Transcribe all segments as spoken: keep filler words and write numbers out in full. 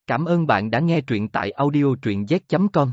Cảm ơn bạn đã nghe truyện tại audio truyện z chấm com.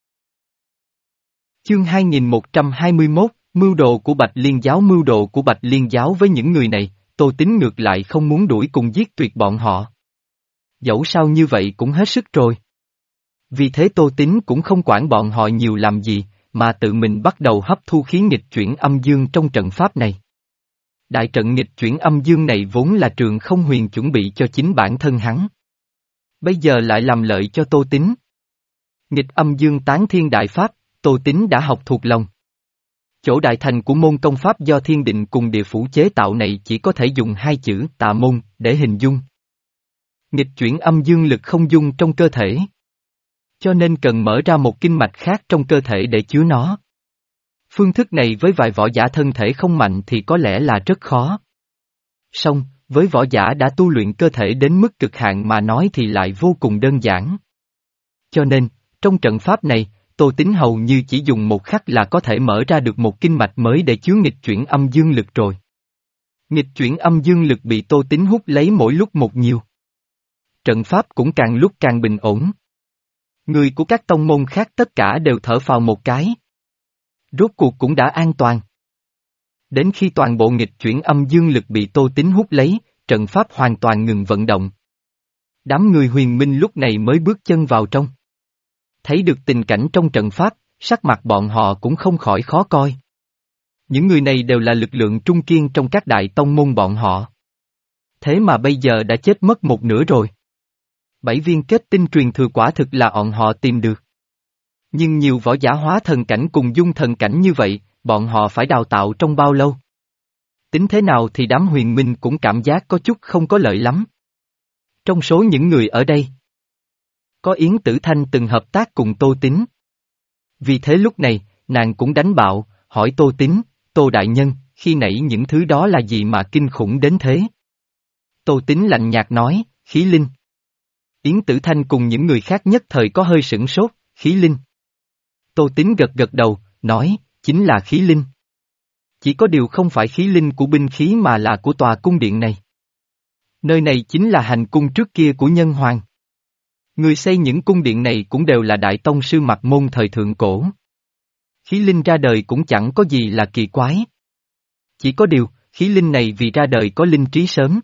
Chương hai nghìn một trăm hai mươi mốt, Mưu đồ của Bạch Liên Giáo. Mưu đồ của Bạch Liên Giáo với những người này, Tô Tín ngược lại không muốn đuổi cùng giết tuyệt bọn họ. Dẫu sao như vậy cũng hết sức rồi. Vì thế Tô Tín cũng không quản bọn họ nhiều làm gì, mà tự mình bắt đầu hấp thu khí nghịch chuyển âm dương trong trận pháp này. Đại trận nghịch chuyển âm dương này vốn là Trường Không Huyền chuẩn bị cho chính bản thân hắn. Bây giờ lại làm lợi cho Tô Tín. Nghịch âm dương tán thiên đại pháp, Tô Tín đã học thuộc lòng. Chỗ đại thành của môn công pháp do thiên định cùng địa phủ chế tạo này chỉ có thể dùng hai chữ tà môn để hình dung. Nghịch chuyển âm dương lực không dung trong cơ thể. Cho nên cần mở ra một kinh mạch khác trong cơ thể để chứa nó. Phương thức này với vài võ giả thân thể không mạnh thì có lẽ là rất khó. Song, với võ giả đã tu luyện cơ thể đến mức cực hạn mà nói thì lại vô cùng đơn giản. Cho nên, trong trận pháp này, Tô Tín hầu như chỉ dùng một khắc là có thể mở ra được một kinh mạch mới để chứa nghịch chuyển âm dương lực rồi. Nghịch chuyển âm dương lực bị Tô Tín hút lấy mỗi lúc một nhiều. Trận pháp cũng càng lúc càng bình ổn. Người của các tông môn khác tất cả đều thở phào một cái. Rốt cuộc cũng đã an toàn. Đến khi toàn bộ nghịch chuyển âm dương lực bị Tô Tín hút lấy, trận pháp hoàn toàn ngừng vận động. Đám người huyền minh lúc này mới bước chân vào trong. Thấy được tình cảnh trong trận pháp, sắc mặt bọn họ cũng không khỏi khó coi. Những người này đều là lực lượng trung kiên trong các đại tông môn bọn họ. Thế mà bây giờ đã chết mất một nửa rồi. Bảy viên kết tinh truyền thừa quả thực là bọn họ tìm được. Nhưng nhiều võ giả hóa thần cảnh cùng dung thần cảnh như vậy, bọn họ phải đào tạo trong bao lâu? Tính thế nào thì đám huyền minh cũng cảm giác có chút không có lợi lắm. Trong số những người ở đây, có Yến Tử Thanh từng hợp tác cùng Tô Tín. Vì thế lúc này, nàng cũng đánh bạo, hỏi Tô Tín, Tô Đại Nhân, khi nãy những thứ đó là gì mà kinh khủng đến thế? Tô Tín lạnh nhạt nói, khí linh. Yến Tử Thanh cùng những người khác nhất thời có hơi sửng sốt, khí linh. Tô Tín gật gật đầu, nói, chính là khí linh. Chỉ có điều không phải khí linh của binh khí mà là của tòa cung điện này. Nơi này chính là hành cung trước kia của Nhân Hoàng. Người xây những cung điện này cũng đều là đại tông sư mặc môn thời thượng cổ. Khí linh ra đời cũng chẳng có gì là kỳ quái. Chỉ có điều, khí linh này vì ra đời có linh trí sớm.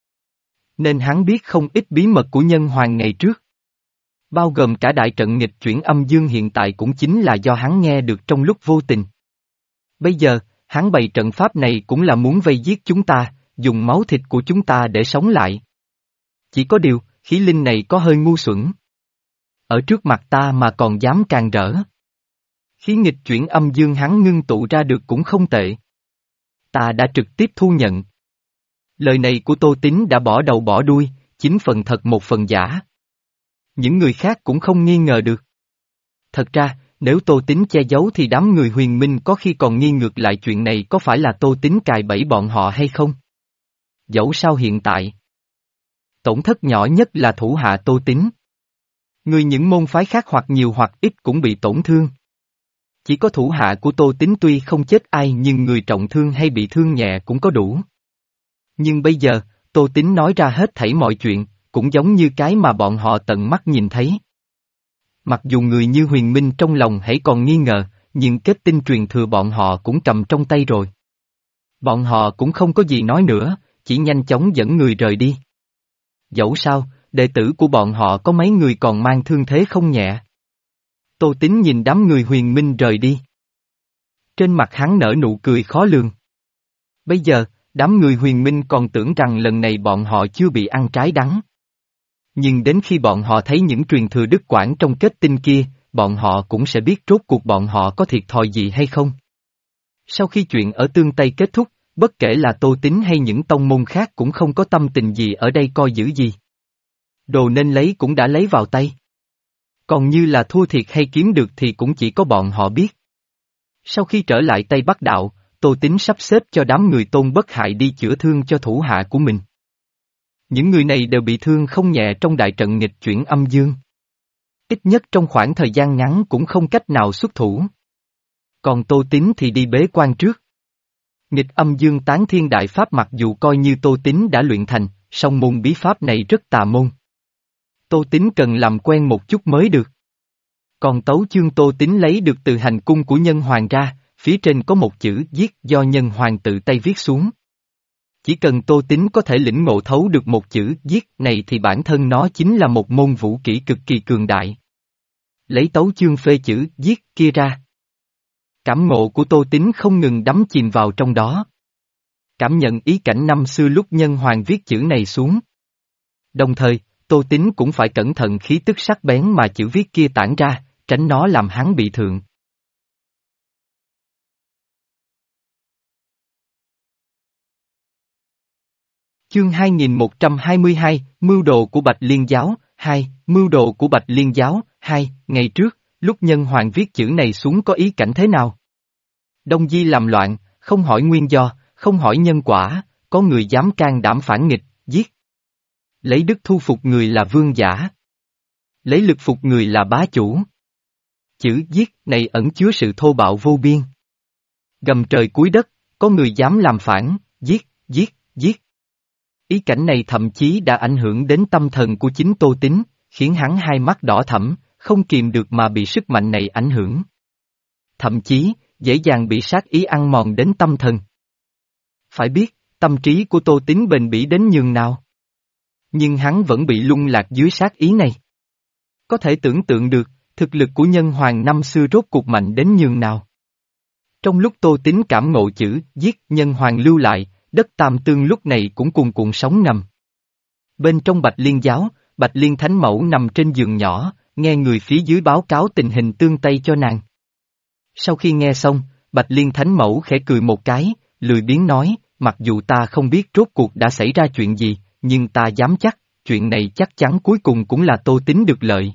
Nên hắn biết không ít bí mật của Nhân Hoàng ngày trước. Bao gồm cả đại trận nghịch chuyển âm dương hiện tại cũng chính là do hắn nghe được trong lúc vô tình. Bây giờ, hắn bày trận pháp này cũng là muốn vây giết chúng ta, dùng máu thịt của chúng ta để sống lại. Chỉ có điều, khí linh này có hơi ngu xuẩn. Ở trước mặt ta mà còn dám càng rỡ. Khí nghịch chuyển âm dương hắn ngưng tụ ra được cũng không tệ. Ta đã trực tiếp thu nhận. Lời này của Tô Tín đã bỏ đầu bỏ đuôi, chín phần thật một phần giả. Những người khác cũng không nghi ngờ được. Thật ra, nếu Tô Tín che giấu thì đám người huyền minh có khi còn nghi ngược lại chuyện này có phải là Tô Tín cài bẫy bọn họ hay không. Dẫu sao hiện tại, tổn thất nhỏ nhất là thủ hạ Tô Tín. Người những môn phái khác hoặc nhiều hoặc ít cũng bị tổn thương. Chỉ có thủ hạ của Tô Tín tuy không chết ai nhưng người trọng thương hay bị thương nhẹ cũng có đủ. Nhưng bây giờ, Tô Tín nói ra hết thảy mọi chuyện, cũng giống như cái mà bọn họ tận mắt nhìn thấy. Mặc dù người như huyền minh trong lòng hãy còn nghi ngờ, nhưng kết tinh truyền thừa bọn họ cũng cầm trong tay rồi. Bọn họ cũng không có gì nói nữa, chỉ nhanh chóng dẫn người rời đi. Dẫu sao, đệ tử của bọn họ có mấy người còn mang thương thế không nhẹ. Tô Tín nhìn đám người huyền minh rời đi. Trên mặt hắn nở nụ cười khó lường. Bây giờ, đám người huyền minh còn tưởng rằng lần này bọn họ chưa bị ăn trái đắng. Nhưng đến khi bọn họ thấy những truyền thừa đức quãng trong kết tinh kia, bọn họ cũng sẽ biết rốt cuộc bọn họ có thiệt thòi gì hay không. Sau khi chuyện ở Tương Tây kết thúc, bất kể là Tô Tín hay những tông môn khác cũng không có tâm tình gì ở đây coi giữ gì. Đồ nên lấy cũng đã lấy vào tay. Còn như là thua thiệt hay kiếm được thì cũng chỉ có bọn họ biết. Sau khi trở lại Tây Bắc Đạo, Tô Tín sắp xếp cho đám người Tôn Bất Hại đi chữa thương cho thủ hạ của mình. Những người này đều bị thương không nhẹ trong đại trận nghịch chuyển âm dương. Ít nhất trong khoảng thời gian ngắn cũng không cách nào xuất thủ. Còn Tô Tín thì đi bế quan trước. Nghịch âm dương tán thiên đại pháp mặc dù coi như Tô Tín đã luyện thành, song môn bí pháp này rất tà môn. Tô Tín cần làm quen một chút mới được. Còn tấu chương Tô Tín lấy được từ hành cung của Nhân Hoàng ra, phía trên có một chữ giết do Nhân Hoàng tự tay viết xuống. Chỉ cần Tô Tín có thể lĩnh ngộ thấu được một chữ giết này thì bản thân nó chính là một môn vũ kỹ cực kỳ cường đại. Lấy tấu chương phê chữ giết kia ra. Cảm ngộ của Tô Tín không ngừng đắm chìm vào trong đó. Cảm nhận ý cảnh năm xưa lúc Nhân Hoàng viết chữ này xuống. Đồng thời, Tô Tín cũng phải cẩn thận khí tức sắc bén mà chữ viết kia tản ra, tránh nó làm hắn bị thương. Chương hai nghìn một trăm hai mươi hai, Mưu đồ của Bạch Liên Giáo, hai, Mưu đồ của Bạch Liên Giáo, hai, ngày trước, lúc Nhân Hoàng viết chữ này xuống có ý cảnh thế nào? Đông Di làm loạn, không hỏi nguyên do, không hỏi nhân quả, có người dám can đảm phản nghịch, giết. Lấy đức thu phục người là vương giả. Lấy lực phục người là bá chủ. Chữ giết này ẩn chứa sự thô bạo vô biên. Gầm trời cúi đất, có người dám làm phản, giết, giết, giết. Ý cảnh này thậm chí đã ảnh hưởng đến tâm thần của chính Tô Tín, khiến hắn hai mắt đỏ thẫm, không kìm được mà bị sức mạnh này ảnh hưởng. Thậm chí, dễ dàng bị sát ý ăn mòn đến tâm thần. Phải biết, tâm trí của Tô Tín bền bỉ đến nhường nào. Nhưng hắn vẫn bị lung lạc dưới sát ý này. Có thể tưởng tượng được, thực lực của Nhân Hoàng năm xưa rốt cuộc mạnh đến nhường nào. Trong lúc Tô Tín cảm ngộ chữ giết Nhân Hoàng lưu lại, đất Tam Tương lúc này cũng cuồn cuộn sóng ngầm. Bên trong Bạch Liên Giáo, Bạch Liên Thánh Mẫu nằm trên giường nhỏ, nghe người phía dưới báo cáo tình hình tương Tây cho nàng. Sau khi nghe xong, Bạch Liên Thánh Mẫu khẽ cười một cái, lười biếng nói, mặc dù ta không biết rốt cuộc đã xảy ra chuyện gì, nhưng ta dám chắc, chuyện này chắc chắn cuối cùng cũng là Tô Tín được lợi.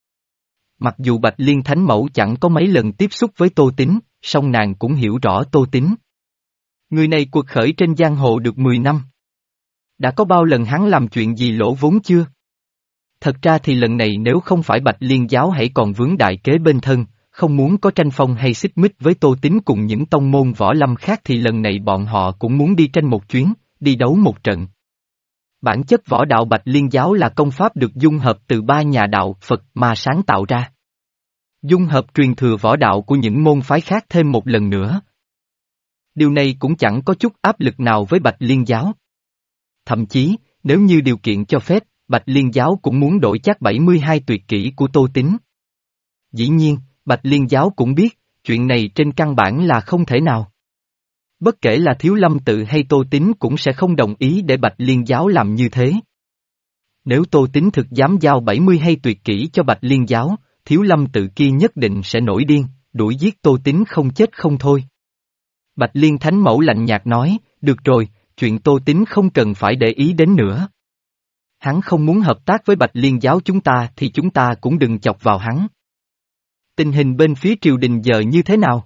Mặc dù Bạch Liên Thánh Mẫu chẳng có mấy lần tiếp xúc với Tô Tín, song nàng cũng hiểu rõ Tô Tín. Người này cuộc khởi trên giang hồ được mười năm. Đã có bao lần hắn làm chuyện gì lỗ vốn chưa? Thật ra thì lần này nếu không phải Bạch Liên Giáo hãy còn vướng đại kế bên thân, không muốn có tranh phong hay xích mích với Tô Tín cùng những tông môn võ lâm khác thì lần này bọn họ cũng muốn đi tranh một chuyến, đi đấu một trận. Bản chất võ đạo Bạch Liên Giáo là công pháp được dung hợp từ ba nhà đạo Phật mà sáng tạo ra. Dung hợp truyền thừa võ đạo của những môn phái khác thêm một lần nữa. Điều này cũng chẳng có chút áp lực nào với Bạch Liên Giáo. Thậm chí, nếu như điều kiện cho phép, Bạch Liên Giáo cũng muốn đổi chắc bảy mươi hai tuyệt kỹ của Tô Tín. Dĩ nhiên, Bạch Liên Giáo cũng biết, chuyện này trên căn bản là không thể nào. Bất kể là Thiếu Lâm Tự hay Tô Tín cũng sẽ không đồng ý để Bạch Liên Giáo làm như thế. Nếu Tô Tín thực dám giao bảy mươi hai tuyệt kỹ cho Bạch Liên Giáo, Thiếu Lâm Tự kia nhất định sẽ nổi điên, đuổi giết Tô Tín không chết không thôi. Bạch Liên Thánh Mẫu lạnh nhạt nói, được rồi, chuyện Tô Tín không cần phải để ý đến nữa. Hắn không muốn hợp tác với Bạch Liên Giáo chúng ta thì chúng ta cũng đừng chọc vào hắn. Tình hình bên phía triều đình giờ như thế nào?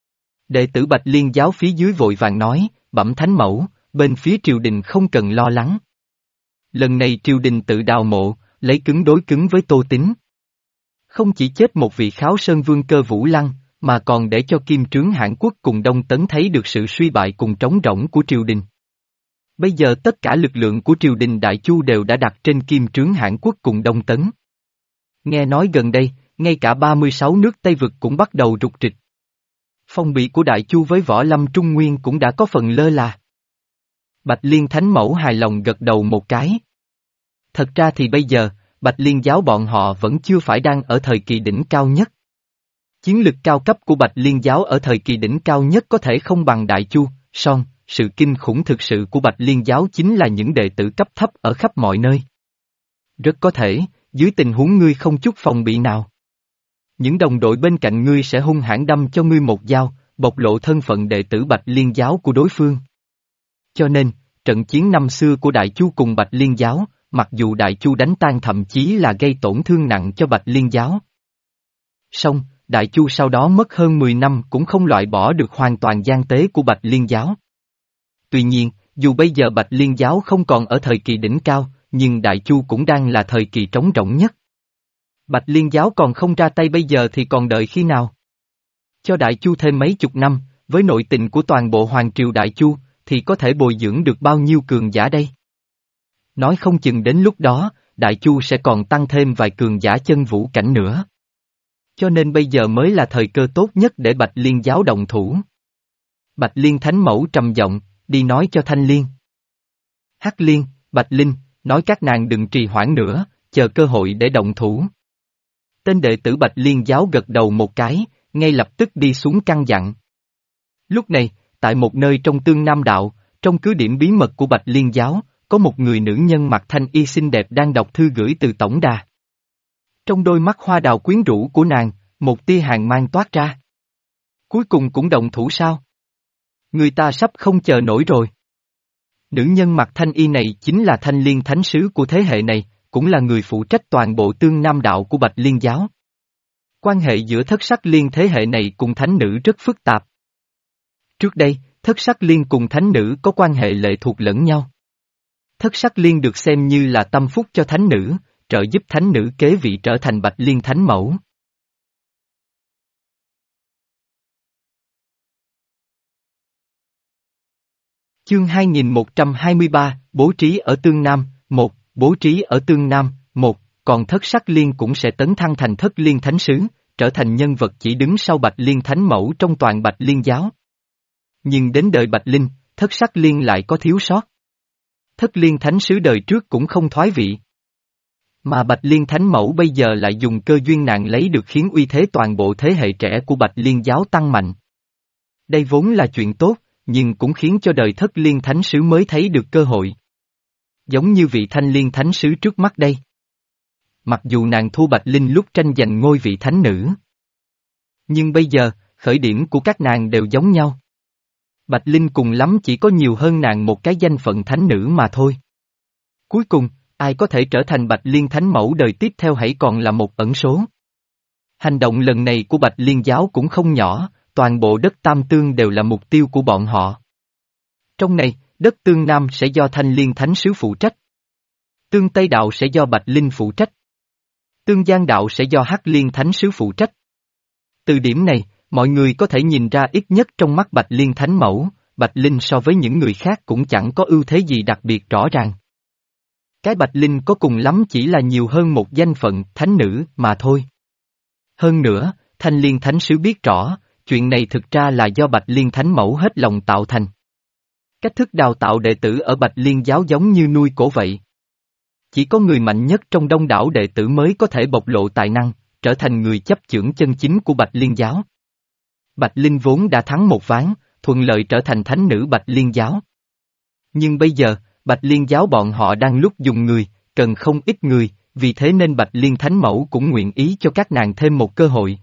Đệ tử Bạch Liên Giáo phía dưới vội vàng nói, bẩm Thánh Mẫu, bên phía triều đình không cần lo lắng. Lần này triều đình tự đào mộ, lấy cứng đối cứng với Tô Tín. Không chỉ chết một vị Kháo Sơn Vương Cơ Vũ Lăng, mà còn để cho Kim Trướng Hãn Quốc cùng Đông Tấn thấy được sự suy bại cùng trống rỗng của triều đình. Bây giờ tất cả lực lượng của triều đình Đại Chu đều đã đặt trên Kim Trướng Hãn Quốc cùng Đông Tấn. Nghe nói gần đây, ngay cả ba mươi sáu nước Tây Vực cũng bắt đầu rục rịch. Phong bị của Đại Chu với võ lâm Trung Nguyên cũng đã có phần lơ là. Bạch Liên Thánh Mẫu hài lòng gật đầu một cái. Thật ra thì bây giờ, Bạch Liên Giáo bọn họ vẫn chưa phải đang ở thời kỳ đỉnh cao nhất. Chiến lực cao cấp của Bạch Liên Giáo ở thời kỳ đỉnh cao nhất có thể không bằng Đại Chu, song, sự kinh khủng thực sự của Bạch Liên Giáo chính là những đệ tử cấp thấp ở khắp mọi nơi. Rất có thể, dưới tình huống ngươi không chút phòng bị nào, những đồng đội bên cạnh ngươi sẽ hung hãn đâm cho ngươi một dao, bộc lộ thân phận đệ tử Bạch Liên Giáo của đối phương. Cho nên, trận chiến năm xưa của Đại Chu cùng Bạch Liên Giáo, mặc dù Đại Chu đánh tan thậm chí là gây tổn thương nặng cho Bạch Liên Giáo. Song, Đại Chu sau đó mất hơn mười năm cũng không loại bỏ được hoàn toàn gian tế của Bạch Liên Giáo. Tuy nhiên, dù bây giờ Bạch Liên Giáo không còn ở thời kỳ đỉnh cao, nhưng Đại Chu cũng đang là thời kỳ trống rỗng nhất. Bạch Liên Giáo còn không ra tay bây giờ thì còn đợi khi nào? Cho Đại Chu thêm mấy chục năm, với nội tình của toàn bộ Hoàng triều Đại Chu, thì có thể bồi dưỡng được bao nhiêu cường giả đây? Nói không chừng đến lúc đó, Đại Chu sẽ còn tăng thêm vài cường giả chân vũ cảnh nữa. Cho nên bây giờ mới là thời cơ tốt nhất để Bạch Liên giáo động thủ. Bạch Liên Thánh Mẫu trầm giọng, đi nói cho Thanh Liên. Hắc Liên, Bạch Linh, nói các nàng đừng trì hoãn nữa, chờ cơ hội để động thủ. Tên đệ tử Bạch Liên giáo gật đầu một cái, ngay lập tức đi xuống căn dặn. Lúc này, tại một nơi trong Tương Nam Đạo, trong cứ điểm bí mật của Bạch Liên giáo, có một người nữ nhân mặc thanh y xinh đẹp đang đọc thư gửi từ tổng đà. Trong đôi mắt hoa đào quyến rũ của nàng, một tia hàn mang toát ra. Cuối cùng cũng động thủ sao? Người ta sắp không chờ nổi rồi. Nữ nhân mặc thanh y này chính là Thanh Liên Thánh Sứ của thế hệ này, cũng là người phụ trách toàn bộ Tương Nam Đạo của Bạch Liên giáo. Quan hệ giữa Thất Sắc Liên thế hệ này cùng thánh nữ rất phức tạp. Trước đây, Thất Sắc Liên cùng thánh nữ có quan hệ lệ thuộc lẫn nhau. Thất Sắc Liên được xem như là tâm phúc cho thánh nữ, trợ giúp thánh nữ kế vị trở thành Bạch Liên Thánh Mẫu. Chương hai nghìn một trăm hai mươi ba, bố trí ở Tương Nam, một, bố trí ở Tương Nam, một, còn Thất Sắc Liên cũng sẽ tấn thăng thành Thất Liên Thánh Sứ, trở thành nhân vật chỉ đứng sau Bạch Liên Thánh Mẫu trong toàn Bạch Liên giáo. Nhưng đến đời Bạch Linh, Thất Sắc Liên lại có thiếu sót. Thất Liên Thánh Sứ đời trước cũng không thoái vị. Mà Bạch Liên Thánh Mẫu bây giờ lại dùng cơ duyên nạn lấy được khiến uy thế toàn bộ thế hệ trẻ của Bạch Liên giáo tăng mạnh. Đây vốn là chuyện tốt, nhưng cũng khiến cho đời Thất Liên Thánh Sứ mới thấy được cơ hội. Giống như vị Thanh Liên Thánh Sứ trước mắt đây. Mặc dù nàng thua Bạch Linh lúc tranh giành ngôi vị thánh nữ. Nhưng bây giờ, khởi điểm của các nàng đều giống nhau. Bạch Linh cùng lắm chỉ có nhiều hơn nàng một cái danh phận thánh nữ mà thôi. Cuối cùng, ai có thể trở thành Bạch Liên Thánh Mẫu đời tiếp theo hãy còn là một ẩn số. Hành động lần này của Bạch Liên giáo cũng không nhỏ, toàn bộ đất Tam Tương đều là mục tiêu của bọn họ. Trong này, đất Tương Nam sẽ do Thanh Liên Thánh Sứ phụ trách. Tương Tây Đạo sẽ do Bạch Linh phụ trách. Tương Giang Đạo sẽ do Hắc Liên Thánh Sứ phụ trách. Từ điểm này, mọi người có thể nhìn ra ít nhất trong mắt Bạch Liên Thánh Mẫu, Bạch Linh so với những người khác cũng chẳng có ưu thế gì đặc biệt rõ ràng. Cái Bạch Linh có cùng lắm chỉ là nhiều hơn một danh phận thánh nữ mà thôi. Hơn nữa, Thanh Liên Thánh Sứ biết rõ, chuyện này thực ra là do Bạch Liên Thánh Mẫu hết lòng tạo thành. Cách thức đào tạo đệ tử ở Bạch Liên giáo giống như nuôi cổ vậy. Chỉ có người mạnh nhất trong đông đảo đệ tử mới có thể bộc lộ tài năng, trở thành người chấp chưởng chân chính của Bạch Liên giáo. Bạch Linh vốn đã thắng một ván, thuận lợi trở thành thánh nữ Bạch Liên giáo. Nhưng bây giờ, Bạch Liên giáo bọn họ đang lúc dùng người, cần không ít người, vì thế nên Bạch Liên Thánh Mẫu cũng nguyện ý cho các nàng thêm một cơ hội.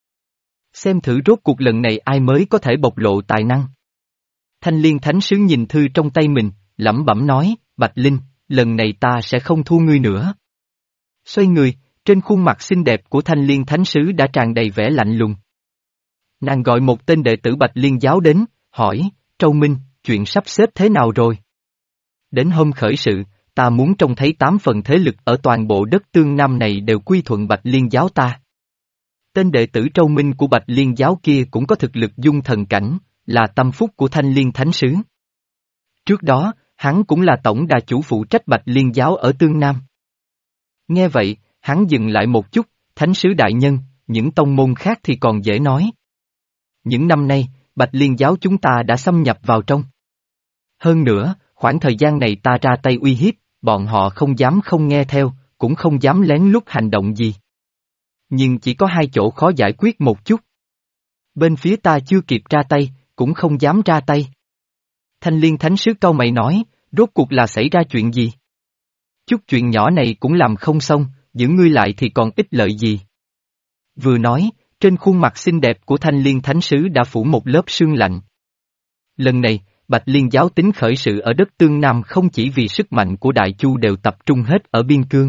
Xem thử rốt cuộc lần này ai mới có thể bộc lộ tài năng. Thanh Liên Thánh Sứ nhìn thư trong tay mình, lẩm bẩm nói, Bạch Linh, lần này ta sẽ không thua ngươi nữa. Xoay người, trên khuôn mặt xinh đẹp của Thanh Liên Thánh Sứ đã tràn đầy vẻ lạnh lùng. Nàng gọi một tên đệ tử Bạch Liên giáo đến, hỏi, Trâu Minh, chuyện sắp xếp thế nào rồi? Đến hôm khởi sự, ta muốn trông thấy tám phần thế lực ở toàn bộ đất Tương Nam này đều quy thuận Bạch Liên giáo ta. Tên đệ tử Trâu Minh của Bạch Liên giáo kia cũng có thực lực dung thần cảnh, là tâm phúc của Thanh Liên Thánh Sứ. Trước đó, hắn cũng là tổng đà chủ phụ trách Bạch Liên giáo ở Tương Nam. Nghe vậy, hắn dừng lại một chút, Thánh Sứ đại nhân, những tông môn khác thì còn dễ nói. Những năm nay, Bạch Liên giáo chúng ta đã xâm nhập vào trong. Hơn nữa, khoảng thời gian này ta ra tay uy hiếp, bọn họ không dám không nghe theo, cũng không dám lén lút hành động gì. Nhưng chỉ có hai chỗ khó giải quyết một chút. Bên phía ta chưa kịp ra tay, cũng không dám ra tay. Thanh Liên Thánh Sứ cau mày nói, rốt cuộc là xảy ra chuyện gì? Chút chuyện nhỏ này cũng làm không xong, giữ ngươi lại thì còn ích lợi gì? Vừa nói, trên khuôn mặt xinh đẹp của Thanh Liên Thánh Sứ đã phủ một lớp sương lạnh. Lần này, Bạch Liên giáo tính khởi sự ở đất Tương Nam không chỉ vì sức mạnh của Đại Chu đều tập trung hết ở biên cương.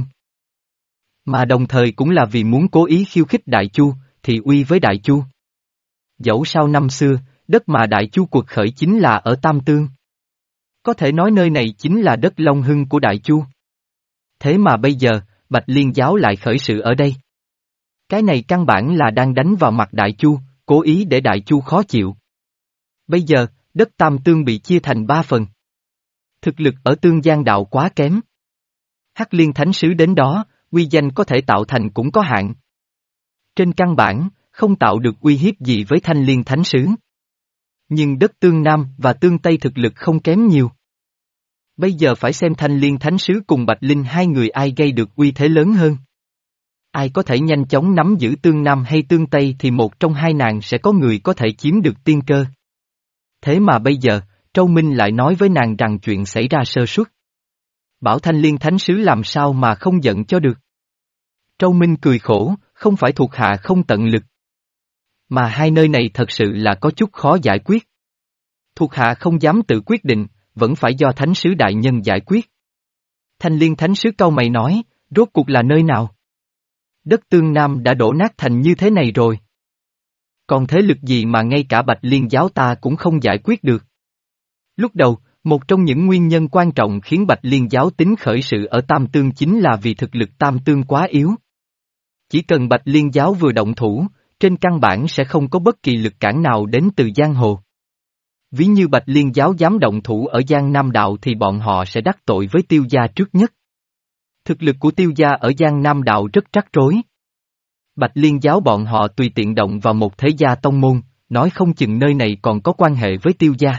Mà đồng thời cũng là vì muốn cố ý khiêu khích Đại Chu, thị uy với Đại Chu. Dẫu sao năm xưa, đất mà Đại Chu cuộc khởi chính là ở Tam Tương. Có thể nói nơi này chính là đất Long Hưng của Đại Chu. Thế mà bây giờ, Bạch Liên giáo lại khởi sự ở đây. Cái này căn bản là đang đánh vào mặt Đại Chu, cố ý để Đại Chu khó chịu. Bây giờ, đất Tam Tương bị chia thành ba phần. Thực lực ở Tương Giang đạo quá kém. Hắc Liên Thánh Sứ đến đó, uy danh có thể tạo thành cũng có hạn. Trên căn bản, không tạo được uy hiếp gì với Thanh Liên Thánh Sứ. Nhưng đất Tương Nam và Tương Tây thực lực không kém nhiều. Bây giờ phải xem Thanh Liên Thánh Sứ cùng Bạch Linh hai người ai gây được uy thế lớn hơn. Ai có thể nhanh chóng nắm giữ Tương Nam hay Tương Tây thì một trong hai nàng sẽ có người có thể chiếm được tiên cơ. Thế mà bây giờ, Trâu Minh lại nói với nàng rằng chuyện xảy ra sơ suất. Bảo Thanh Liên Thánh Sứ làm sao mà không giận cho được. Trâu Minh cười khổ, không phải thuộc hạ không tận lực. Mà hai nơi này thật sự là có chút khó giải quyết. Thuộc hạ không dám tự quyết định, vẫn phải do Thánh Sứ Đại Nhân giải quyết. Thanh Liên Thánh Sứ cau mày nói, rốt cuộc là nơi nào? Đất Tương Nam đã đổ nát thành như thế này rồi. Còn thế lực gì mà ngay cả Bạch Liên giáo ta cũng không giải quyết được? Lúc đầu, một trong những nguyên nhân quan trọng khiến Bạch Liên giáo tính khởi sự ở Tam Tương chính là vì thực lực Tam Tương quá yếu. Chỉ cần Bạch Liên giáo vừa động thủ, trên căn bản sẽ không có bất kỳ lực cản nào đến từ giang hồ. Ví như Bạch Liên giáo dám động thủ ở Giang Nam Đạo thì bọn họ sẽ đắc tội với Tiêu gia trước nhất. Thực lực của Tiêu gia ở Giang Nam Đạo rất trắc rối. Bạch Liên giáo bọn họ tùy tiện động vào một thế gia tông môn, nói không chừng nơi này còn có quan hệ với Tiêu gia.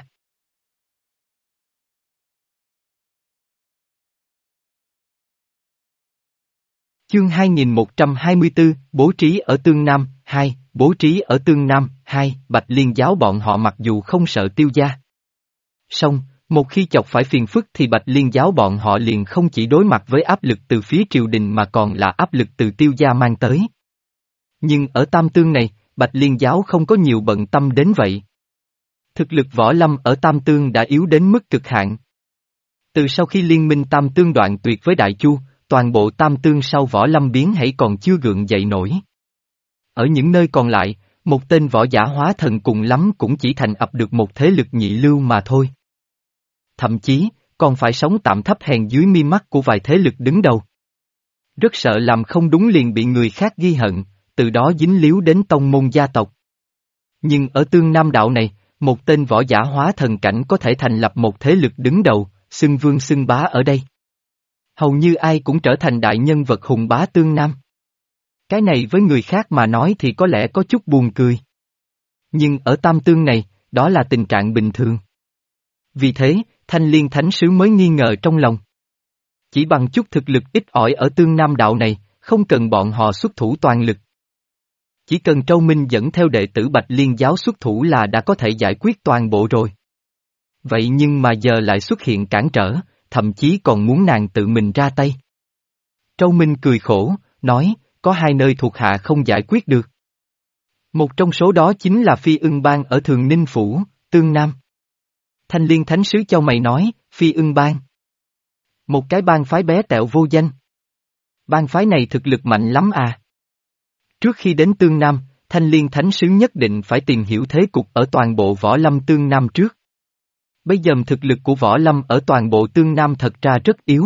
Chương hai nghìn một trăm hai mươi tư, bố trí ở Tương Nam, hai, bố trí ở Tương Nam, hai, Bạch Liên giáo bọn họ mặc dù không sợ Tiêu gia. Song, một khi chọc phải phiền phức thì Bạch Liên giáo bọn họ liền không chỉ đối mặt với áp lực từ phía triều đình mà còn là áp lực từ Tiêu gia mang tới. Nhưng ở Tam Tương này, Bạch Liên giáo không có nhiều bận tâm đến vậy. Thực lực võ lâm ở Tam Tương đã yếu đến mức cực hạn. Từ sau khi liên minh Tam Tương đoạn tuyệt với Đại Chu, toàn bộ Tam Tương sau võ lâm biến hãy còn chưa gượng dậy nổi. Ở những nơi còn lại, một tên võ giả hóa thần cùng lắm cũng chỉ thành ập được một thế lực nhị lưu mà thôi. Thậm chí, còn phải sống tạm thấp hèn dưới mi mắt của vài thế lực đứng đầu. Rất sợ làm không đúng liền bị người khác ghi hận, từ đó dính líu đến tông môn gia tộc. Nhưng ở Tương Nam Đạo này, một tên võ giả hóa thần cảnh có thể thành lập một thế lực đứng đầu, xưng vương xưng bá ở đây. Hầu như ai cũng trở thành đại nhân vật hùng bá Tương Nam. Cái này với người khác mà nói thì có lẽ có chút buồn cười. Nhưng ở Tam Tương này, đó là tình trạng bình thường. Vì thế, Thanh Liên Thánh Sứ mới nghi ngờ trong lòng. Chỉ bằng chút thực lực ít ỏi ở Tương Nam Đạo này, không cần bọn họ xuất thủ toàn lực. Chỉ cần Trâu Minh dẫn theo đệ tử Bạch Liên giáo xuất thủ là đã có thể giải quyết toàn bộ rồi. Vậy nhưng mà giờ lại xuất hiện cản trở, thậm chí còn muốn nàng tự mình ra tay. Trâu Minh cười khổ, nói, có hai nơi thuộc hạ không giải quyết được. Một trong số đó chính là Phi Ưng Bang ở Thường Ninh Phủ, Tương Nam. Thanh Liên Thánh Sứ Châu mày nói, Phi Ưng Bang. Một cái bang phái bé tẹo vô danh. Bang phái này thực lực mạnh lắm à. Trước khi đến Tương Nam, Thanh Liên Thánh Sứ nhất định phải tìm hiểu thế cục ở toàn bộ võ lâm Tương Nam trước. Bây giờ thực lực của võ lâm ở toàn bộ Tương Nam thật ra rất yếu.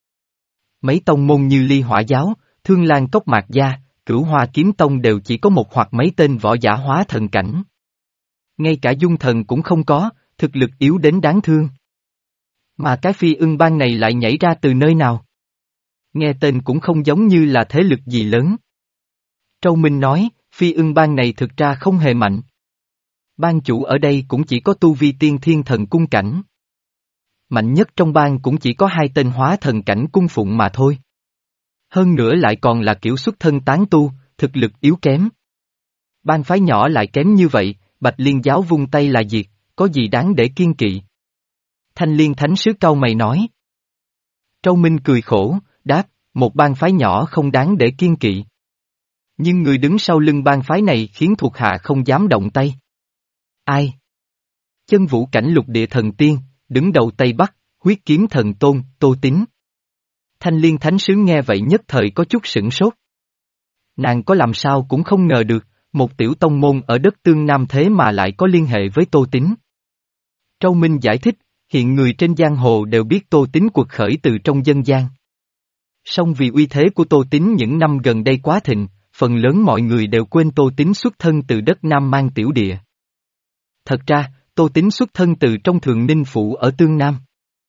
Mấy tông môn như Ly Hỏa Giáo, Thương Lan Cốc Mạc Gia, Cửu Hoa Kiếm Tông đều chỉ có một hoặc mấy tên võ giả hóa thần cảnh. Ngay cả Dung Thần cũng không có, thực lực yếu đến đáng thương. Mà cái Phi Ưng Bang này lại nhảy ra từ nơi nào? Nghe tên cũng không giống như là thế lực gì lớn. Trâu Minh nói, Phi Ưng Bang này thực ra không hề mạnh. Bang chủ ở đây cũng chỉ có tu vi tiên thiên thần cung cảnh. Mạnh nhất trong bang cũng chỉ có hai tên hóa thần cảnh cung phụng mà thôi. Hơn nữa lại còn là kiểu xuất thân tán tu, thực lực yếu kém. Bang phái nhỏ lại kém như vậy, Bạch Liên giáo vung tay là diệt, có gì đáng để kiên kỵ? Thanh Liên Thánh Sứ cau mày nói. Trâu Minh cười khổ, đáp, một bang phái nhỏ không đáng để kiên kỵ. Nhưng người đứng sau lưng bang phái này khiến thuộc hạ không dám động tay. Ai? Chân vũ cảnh lục địa thần tiên, đứng đầu Tây Bắc, huyết kiếm thần tôn, Tô Tín. Thanh Liên Thánh Sứ nghe vậy nhất thời có chút sửng sốt. Nàng có làm sao cũng không ngờ được, một tiểu tông môn ở đất Tương Nam thế mà lại có liên hệ với Tô Tín. Trâu Minh giải thích, hiện người trên giang hồ đều biết Tô Tín quật khởi từ trong dân gian. Song vì uy thế của Tô Tín những năm gần đây quá thịnh, phần lớn mọi người đều quên Tô Tín xuất thân từ đất Nam Mang tiểu địa. Thật ra, Tô Tín xuất thân từ trong Thường Ninh Phủ ở Tương Nam.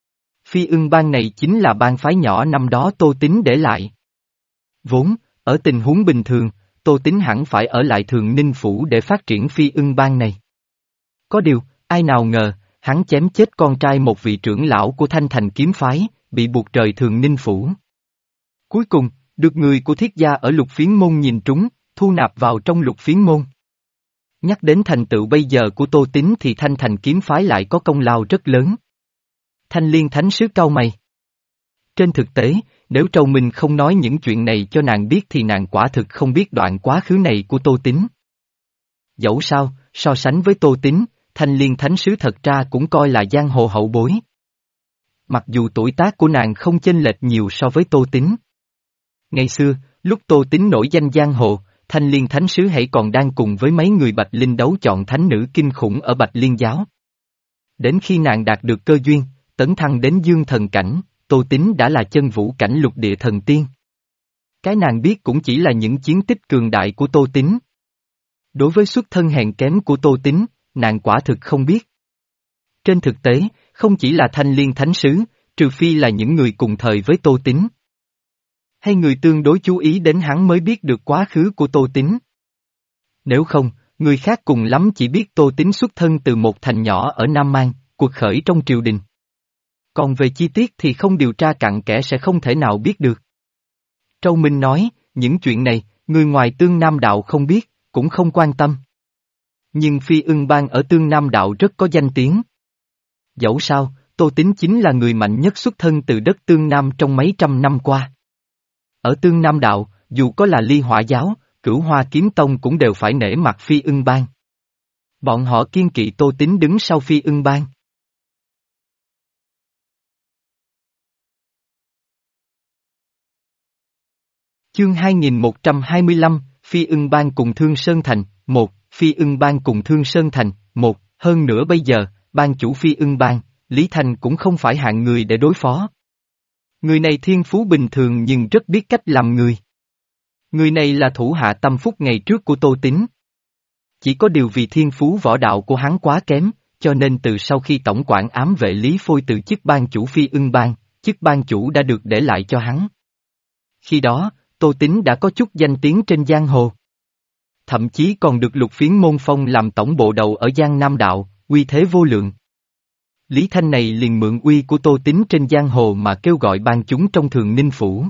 Phi ưng bang này chính là bang phái nhỏ năm đó Tô Tín để lại. Vốn, ở tình huống bình thường, Tô Tín hẳn phải ở lại Thường Ninh Phủ để phát triển phi ưng bang này. Có điều, ai nào ngờ, hắn chém chết con trai một vị trưởng lão của Thanh Thành kiếm phái, bị buộc rời Thường Ninh Phủ. Cuối cùng, được người của Thiết gia ở Lục Phiến Môn nhìn trúng, thu nạp vào trong Lục Phiến Môn. Nhắc đến thành tựu bây giờ của Tô Tín thì Thanh Thành kiếm phái lại có công lao rất lớn. Thanh Liên Thánh Sứ cau mày. Trên thực tế, nếu Trâu Minh không nói những chuyện này cho nàng biết thì nàng quả thực không biết đoạn quá khứ này của Tô Tín. Dẫu sao, so sánh với Tô Tín, Thanh Liên Thánh Sứ thật ra cũng coi là giang hồ hậu bối. Mặc dù tuổi tác của nàng không chênh lệch nhiều so với Tô Tín. Ngày xưa, lúc Tô Tín nổi danh giang hồ, Thanh Liên Thánh Sứ hãy còn đang cùng với mấy người Bạch Linh đấu chọn thánh nữ kinh khủng ở Bạch Liên giáo. Đến khi nàng đạt được cơ duyên, tấn thăng đến dương thần cảnh, Tô Tín đã là chân vũ cảnh lục địa thần tiên. Cái nàng biết cũng chỉ là những chiến tích cường đại của Tô Tín. Đối với xuất thân hèn kém của Tô Tín, nàng quả thực không biết. Trên thực tế, không chỉ là Thanh Liên Thánh Sứ, trừ phi là những người cùng thời với Tô Tín. Hay người tương đối chú ý đến hắn mới biết được quá khứ của Tô Tín. Nếu không, người khác cùng lắm chỉ biết Tô Tín xuất thân từ một thành nhỏ ở Nam Mang, cuộc khởi trong triều đình. Còn về chi tiết thì không điều tra cặn kẽ sẽ không thể nào biết được. Trâu Minh nói, những chuyện này, người ngoài Tương Nam Đạo không biết, cũng không quan tâm. Nhưng Phi Ưng Bang ở Tương Nam Đạo rất có danh tiếng. Dẫu sao, Tô Tín chính là người mạnh nhất xuất thân từ đất Tương Nam trong mấy trăm năm qua. Ở Tương Nam Đạo, dù có là Ly Hỏa Giáo, Cửu Hoa Kiếm Tông cũng đều phải nể mặt Phi Ưng Bang. Bọn họ kiên kỵ Tô Tín đứng sau Phi Ưng Bang. Chương hai nghìn một trăm hai mươi lăm, Phi Ưng Bang cùng Thương Sơn Thành, một, Phi Ưng Bang cùng Thương Sơn Thành, một, hơn nữa bây giờ, bang chủ Phi Ưng Bang, Lý Thành cũng không phải hạng người để đối phó. Người này thiên phú bình thường nhưng rất biết cách làm người. Người này là thủ hạ tâm phúc ngày trước của Tô Tín. Chỉ có điều vì thiên phú võ đạo của hắn quá kém, cho nên từ sau khi tổng quản ám vệ Lý Phôi từ chức bang chủ Phi Ưng Bang, chức bang chủ đã được để lại cho hắn. Khi đó, Tô Tín đã có chút danh tiếng trên giang hồ. Thậm chí còn được Lục Phiến Môn phong làm tổng bộ đầu ở Giang Nam Đạo, uy thế vô lượng. Lý Thanh này liền mượn uy của Tô Tín trên giang hồ mà kêu gọi bang chúng trong Thường Ninh Phủ.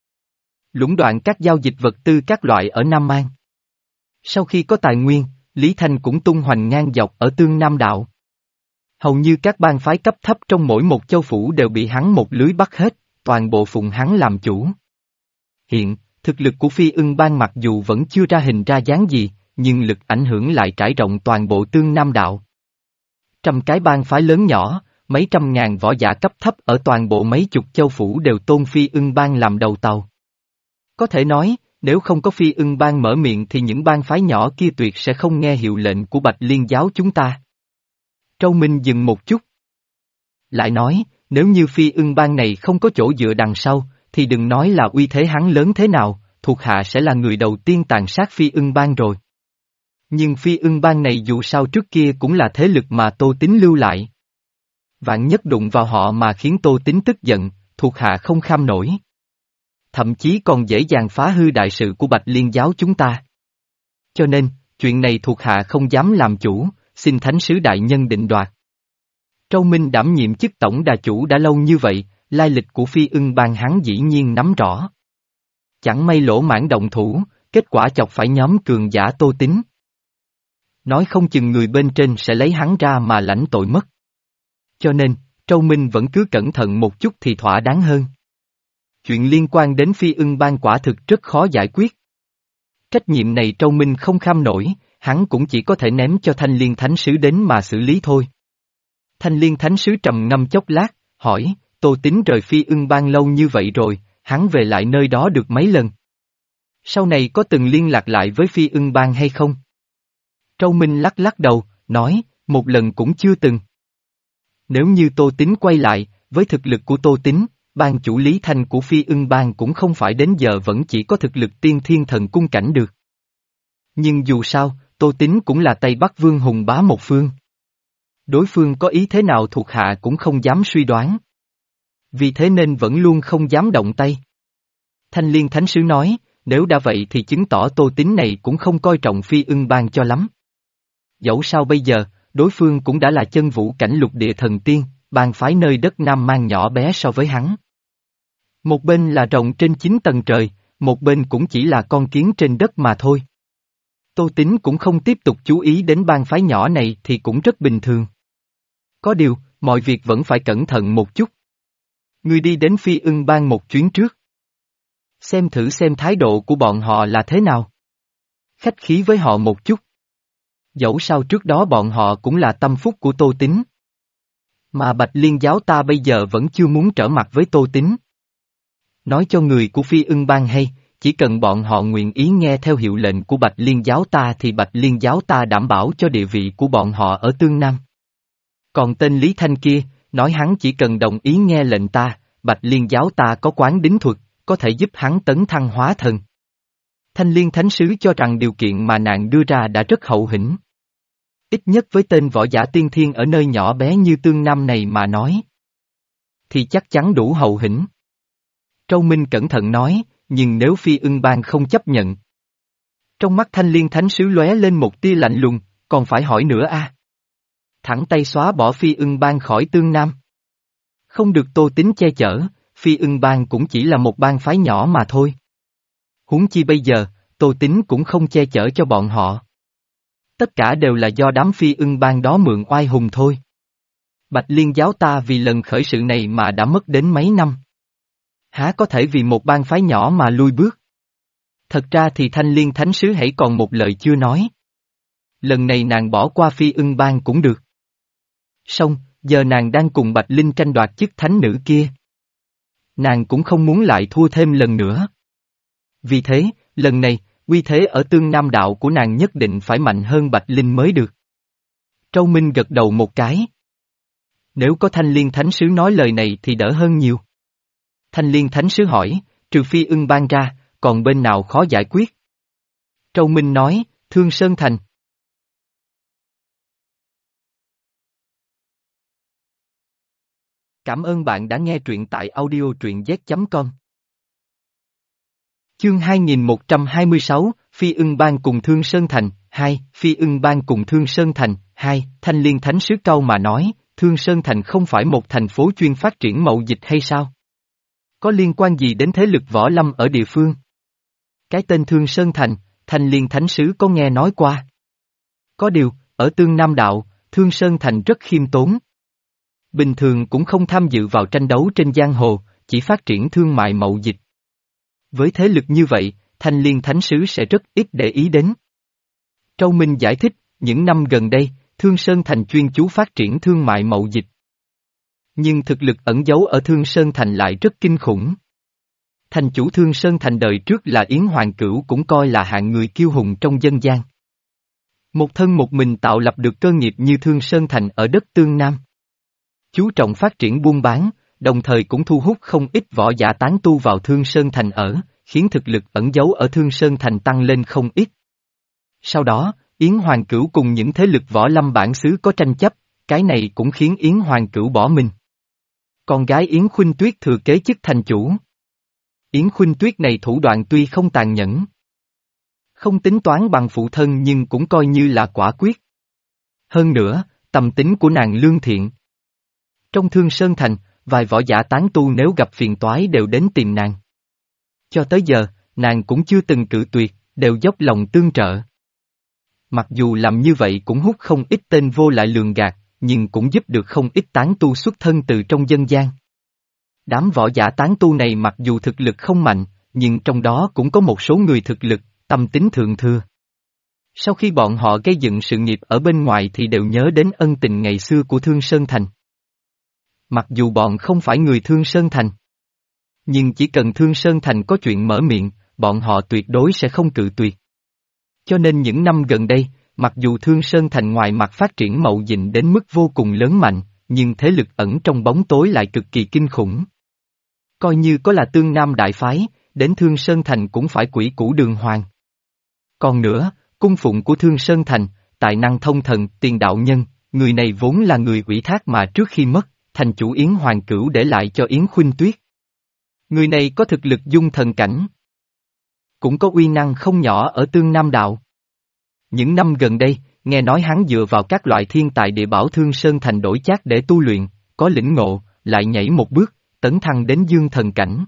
Lũng đoạn các giao dịch vật tư các loại ở Nam Mang. Sau khi có tài nguyên, Lý Thanh cũng tung hoành ngang dọc ở Tương Nam Đạo. Hầu như các bang phái cấp thấp trong mỗi một châu phủ đều bị hắn một lưới bắt hết, toàn bộ phụng hắn làm chủ. Hiện, thực lực của Phi Ưng Bang mặc dù vẫn chưa ra hình ra dáng gì, nhưng lực ảnh hưởng lại trải rộng toàn bộ Tương Nam Đạo. Trăm cái bang phái lớn nhỏ, mấy trăm ngàn võ giả cấp thấp ở toàn bộ mấy chục châu phủ đều tôn Phi Ưng Bang làm đầu tàu. Có thể nói, nếu không có Phi Ưng Bang mở miệng thì những bang phái nhỏ kia tuyệt sẽ không nghe hiệu lệnh của Bạch Liên giáo chúng ta. Trâu Minh dừng một chút. Lại nói, nếu như Phi Ưng Bang này không có chỗ dựa đằng sau, thì đừng nói là uy thế hắn lớn thế nào, thuộc hạ sẽ là người đầu tiên tàn sát Phi Ưng Bang rồi. Nhưng Phi Ưng Bang này dù sao trước kia cũng là thế lực mà Tô Tín lưu lại. Vạn nhất đụng vào họ mà khiến Tô Tín tức giận, thuộc hạ không kham nổi. Thậm chí còn dễ dàng phá hư đại sự của Bạch Liên giáo chúng ta. Cho nên, chuyện này thuộc hạ không dám làm chủ, xin Thánh sứ đại nhân định đoạt. Trâu Minh đảm nhiệm chức tổng đà chủ đã lâu như vậy, lai lịch của Phi Ưng Bang hắn dĩ nhiên nắm rõ. Chẳng may lỗ mãn động thủ, kết quả chọc phải nhóm cường giả Tô Tín. Nói không chừng người bên trên sẽ lấy hắn ra mà lãnh tội mất. Cho nên, Trâu Minh vẫn cứ cẩn thận một chút thì thỏa đáng hơn. Chuyện liên quan đến Phi Ưng Bang quả thực rất khó giải quyết. Trách nhiệm này Trâu Minh không kham nổi, hắn cũng chỉ có thể ném cho Thanh Liên Thánh Sứ đến mà xử lý thôi. Thanh Liên Thánh Sứ trầm ngâm chốc lát, hỏi, Tô Tín rời Phi Ưng Bang lâu như vậy rồi, hắn về lại nơi đó được mấy lần? Sau này có từng liên lạc lại với Phi Ưng Bang hay không? Trâu Minh lắc lắc đầu, nói, một lần cũng chưa từng. Nếu như Tô Tín quay lại, với thực lực của Tô Tín, bang chủ Lý Thanh của Phi Ưng Bang cũng không phải đến giờ vẫn chỉ có thực lực tiên thiên thần cung cảnh được. Nhưng dù sao, Tô Tín cũng là Tây Bắc Vương hùng bá một phương. Đối phương có ý thế nào thuộc hạ cũng không dám suy đoán. Vì thế nên vẫn luôn không dám động tay. Thanh Liên Thánh Sứ nói, nếu đã vậy thì chứng tỏ Tô Tín này cũng không coi trọng Phi Ưng Bang cho lắm. Dẫu sao bây giờ, đối phương cũng đã là chân vũ cảnh lục địa thần tiên, bang phái nơi đất Nam Mang nhỏ bé so với hắn. Một bên là rồng trên chín tầng trời, một bên cũng chỉ là con kiến trên đất mà thôi. Tô Tín cũng không tiếp tục chú ý đến bang phái nhỏ này thì cũng rất bình thường. Có điều, mọi việc vẫn phải cẩn thận một chút. Ngươi đi đến Phi Ưng Bang một chuyến trước. Xem thử xem thái độ của bọn họ là thế nào. Khách khí với họ một chút. Dẫu sao trước đó bọn họ cũng là tâm phúc của Tô Tín. Mà Bạch Liên giáo ta bây giờ vẫn chưa muốn trở mặt với Tô Tín. Nói cho người của Phi Ưng Bang hay, chỉ cần bọn họ nguyện ý nghe theo hiệu lệnh của Bạch Liên giáo ta thì Bạch Liên giáo ta đảm bảo cho địa vị của bọn họ ở Tương Nam. Còn tên Lý Thanh kia, nói hắn chỉ cần đồng ý nghe lệnh ta, Bạch Liên giáo ta có quán đính thuật, có thể giúp hắn tấn thăng hóa thần. Thanh Liên Thánh Sứ cho rằng điều kiện mà nàng đưa ra đã rất hậu hĩnh. Ít nhất với tên võ giả tiên thiên ở nơi nhỏ bé như Tương Nam này mà nói. Thì chắc chắn đủ hậu hĩnh. Trâu Minh cẩn thận nói, nhưng nếu Phi Ưng Bang không chấp nhận. Trong mắt Thanh Liên Thánh Sứ lóe lên một tia lạnh lùng, còn phải hỏi nữa a? À? Thẳng tay xóa bỏ Phi Ưng Bang khỏi Tương Nam. Không được Tô Tín che chở, Phi Ưng Bang cũng chỉ là một bang phái nhỏ mà thôi. Huống chi bây giờ, Tô Tín cũng không che chở cho bọn họ. Tất cả đều là do đám Phi Ưng Bang đó mượn oai hùng thôi. Bạch Liên giáo ta vì lần khởi sự này mà đã mất đến mấy năm. Há có thể vì một bang phái nhỏ mà lui bước? Thật ra thì Thanh Liên Thánh Sứ hãy còn một lời chưa nói. Lần này nàng bỏ qua Phi Ưng Bang cũng được. Xong, giờ nàng đang cùng Bạch Linh tranh đoạt chức thánh nữ kia. Nàng cũng không muốn lại thua thêm lần nữa. Vì thế, lần này, uy thế ở Tương Nam đạo của nàng nhất định phải mạnh hơn Bạch Linh mới được. Trâu Minh gật đầu một cái. Nếu có Thanh Liên Thánh Sứ nói lời này thì đỡ hơn nhiều. Thanh Liên Thánh Sứ hỏi, trừ Phi Ưng Bang ra, còn bên nào khó giải quyết? Trâu Minh nói, Thương Sơn Thành. Cảm ơn bạn đã nghe truyện tại audio truyện z chấm com. Chương hai nghìn một trăm hai mươi sáu, Phi Ưng Bang cùng Thương Sơn Thành, hai, Phi Ưng Bang cùng Thương Sơn Thành, hai, Thanh Liên Thánh Sứ cau mà nói, Thương Sơn Thành không phải một thành phố chuyên phát triển mậu dịch hay sao? Có liên quan gì đến thế lực võ lâm ở địa phương? Cái tên Thương Sơn Thành, Thanh Liên Thánh Sứ có nghe nói qua. Có điều, ở Tương Nam Đạo, Thương Sơn Thành rất khiêm tốn. Bình thường cũng không tham dự vào tranh đấu trên giang hồ, chỉ phát triển thương mại mậu dịch. Với thế lực như vậy, Thanh Liên Thánh Sứ sẽ rất ít để ý đến. Trâu Minh giải thích, những năm gần đây, Thương Sơn Thành chuyên chú phát triển thương mại mậu dịch. Nhưng thực lực ẩn giấu ở Thương Sơn Thành lại rất kinh khủng. Thành chủ Thương Sơn Thành đời trước là Yến Hoàng Cửu cũng coi là hạng người kiêu hùng trong dân gian. Một thân một mình tạo lập được cơ nghiệp như Thương Sơn Thành ở đất Tương Nam. Chú trọng phát triển buôn bán, đồng thời cũng thu hút không ít võ giả tán tu vào Thương Sơn Thành ở, khiến thực lực ẩn giấu ở Thương Sơn Thành tăng lên không ít. Sau đó, Yến Hoàng Cửu cùng những thế lực võ lâm bản xứ có tranh chấp, cái này cũng khiến Yến Hoàng Cửu bỏ mình. Con gái Yến Khuynh Tuyết thừa kế chức thành chủ. Yến Khuynh Tuyết này thủ đoạn tuy không tàn nhẫn, không tính toán bằng phụ thân nhưng cũng coi như là quả quyết. Hơn nữa, tâm tính của nàng lương thiện. Trong Thương Sơn Thành, vài võ giả tán tu nếu gặp phiền toái đều đến tìm nàng. Cho tới giờ, nàng cũng chưa từng cự tuyệt, đều dốc lòng tương trợ. Mặc dù làm như vậy cũng hút không ít tên vô lại lường gạt, nhưng cũng giúp được không ít tán tu xuất thân từ trong dân gian. Đám võ giả tán tu này mặc dù thực lực không mạnh, nhưng trong đó cũng có một số người thực lực, tâm tính thượng thừa. Sau khi bọn họ gây dựng sự nghiệp ở bên ngoài thì đều nhớ đến ân tình ngày xưa của Thương Sơn Thành. Mặc dù bọn không phải người Thương Sơn Thành, nhưng chỉ cần Thương Sơn Thành có chuyện mở miệng, bọn họ tuyệt đối sẽ không cự tuyệt. Cho nên những năm gần đây, mặc dù Thương Sơn Thành ngoài mặt phát triển mậu dịch đến mức vô cùng lớn mạnh, nhưng thế lực ẩn trong bóng tối lại cực kỳ kinh khủng. Coi như có là Tương Nam đại phái, đến Thương Sơn Thành cũng phải quỷ củ đường hoàng. Còn nữa, cung phụng của Thương Sơn Thành, tài năng thông thần, tiền đạo nhân, người này vốn là người ủy thác mà trước khi mất, thành chủ Yến Hoàng Cửu để lại cho Yến Khuynh Tuyết. Người này có thực lực dung thần cảnh, cũng có uy năng không nhỏ ở Tương Nam Đạo. Những năm gần đây, nghe nói hắn dựa vào các loại thiên tài địa bảo Thương Sơn Thành đổi chác để tu luyện, có lĩnh ngộ, lại nhảy một bước, tấn thăng đến dương thần cảnh.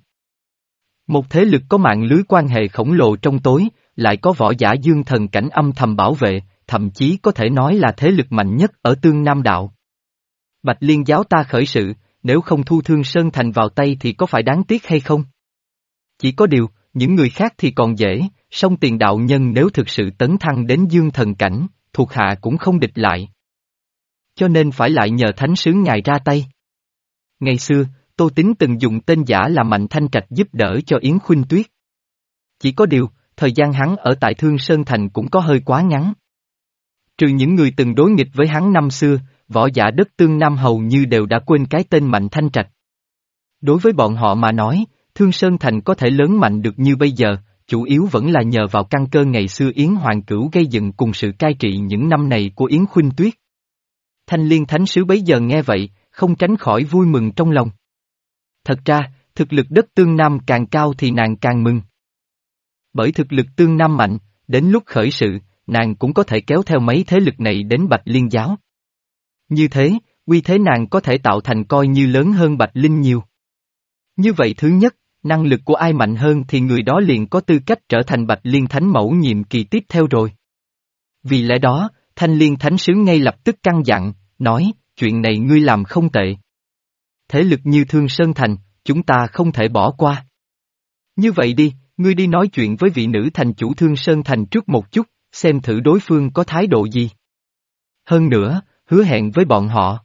Một thế lực có mạng lưới quan hệ khổng lồ trong tối, lại có võ giả dương thần cảnh âm thầm bảo vệ, thậm chí có thể nói là thế lực mạnh nhất ở Tương Nam Đạo. Bạch Liên giáo ta khởi sự, nếu không thu Thương Sơn Thành vào tay thì có phải đáng tiếc hay không? Chỉ có điều, những người khác thì còn dễ, song Tiền đạo nhân nếu thực sự tấn thăng đến dương thần cảnh, thuộc hạ cũng không địch lại. Cho nên phải lại nhờ thánh sứ ngài ra tay. Ngày xưa, Tô Tín từng dùng tên giả là Mạnh Thanh Trạch giúp đỡ cho Yến Khuynh Tuyết. Chỉ có điều, thời gian hắn ở tại Thương Sơn Thành cũng có hơi quá ngắn. Trừ những người từng đối nghịch với hắn năm xưa, võ giả đất Tương Nam hầu như đều đã quên cái tên Mạnh Thanh Trạch. Đối với bọn họ mà nói, Thương Sơn Thành có thể lớn mạnh được như bây giờ, chủ yếu vẫn là nhờ vào căn cơ ngày xưa Yến Hoàng Cửu gây dựng cùng sự cai trị những năm này của Yến Khuynh Tuyết. Thanh Liên Thánh Sứ bấy giờ nghe vậy, không tránh khỏi vui mừng trong lòng. Thật ra, thực lực đất Tương Nam càng cao thì nàng càng mừng. Bởi thực lực Tương Nam mạnh, đến lúc khởi sự, nàng cũng có thể kéo theo mấy thế lực này đến Bạch Liên giáo. Như thế, uy thế nàng có thể tạo thành coi như lớn hơn Bạch Linh nhiều. Như vậy thứ nhất, năng lực của ai mạnh hơn thì người đó liền có tư cách trở thành Bạch Liên Thánh Mẫu nhiệm kỳ tiếp theo rồi. Vì lẽ đó, Thanh Liên Thánh Sứ ngay lập tức căn dặn, nói, chuyện này ngươi làm không tệ. Thế lực như Thương Sơn Thành, chúng ta không thể bỏ qua. Như vậy đi, ngươi đi nói chuyện với vị nữ thành chủ Thương Sơn Thành trước một chút, xem thử đối phương có thái độ gì. Hơn nữa, hứa hẹn với bọn họ.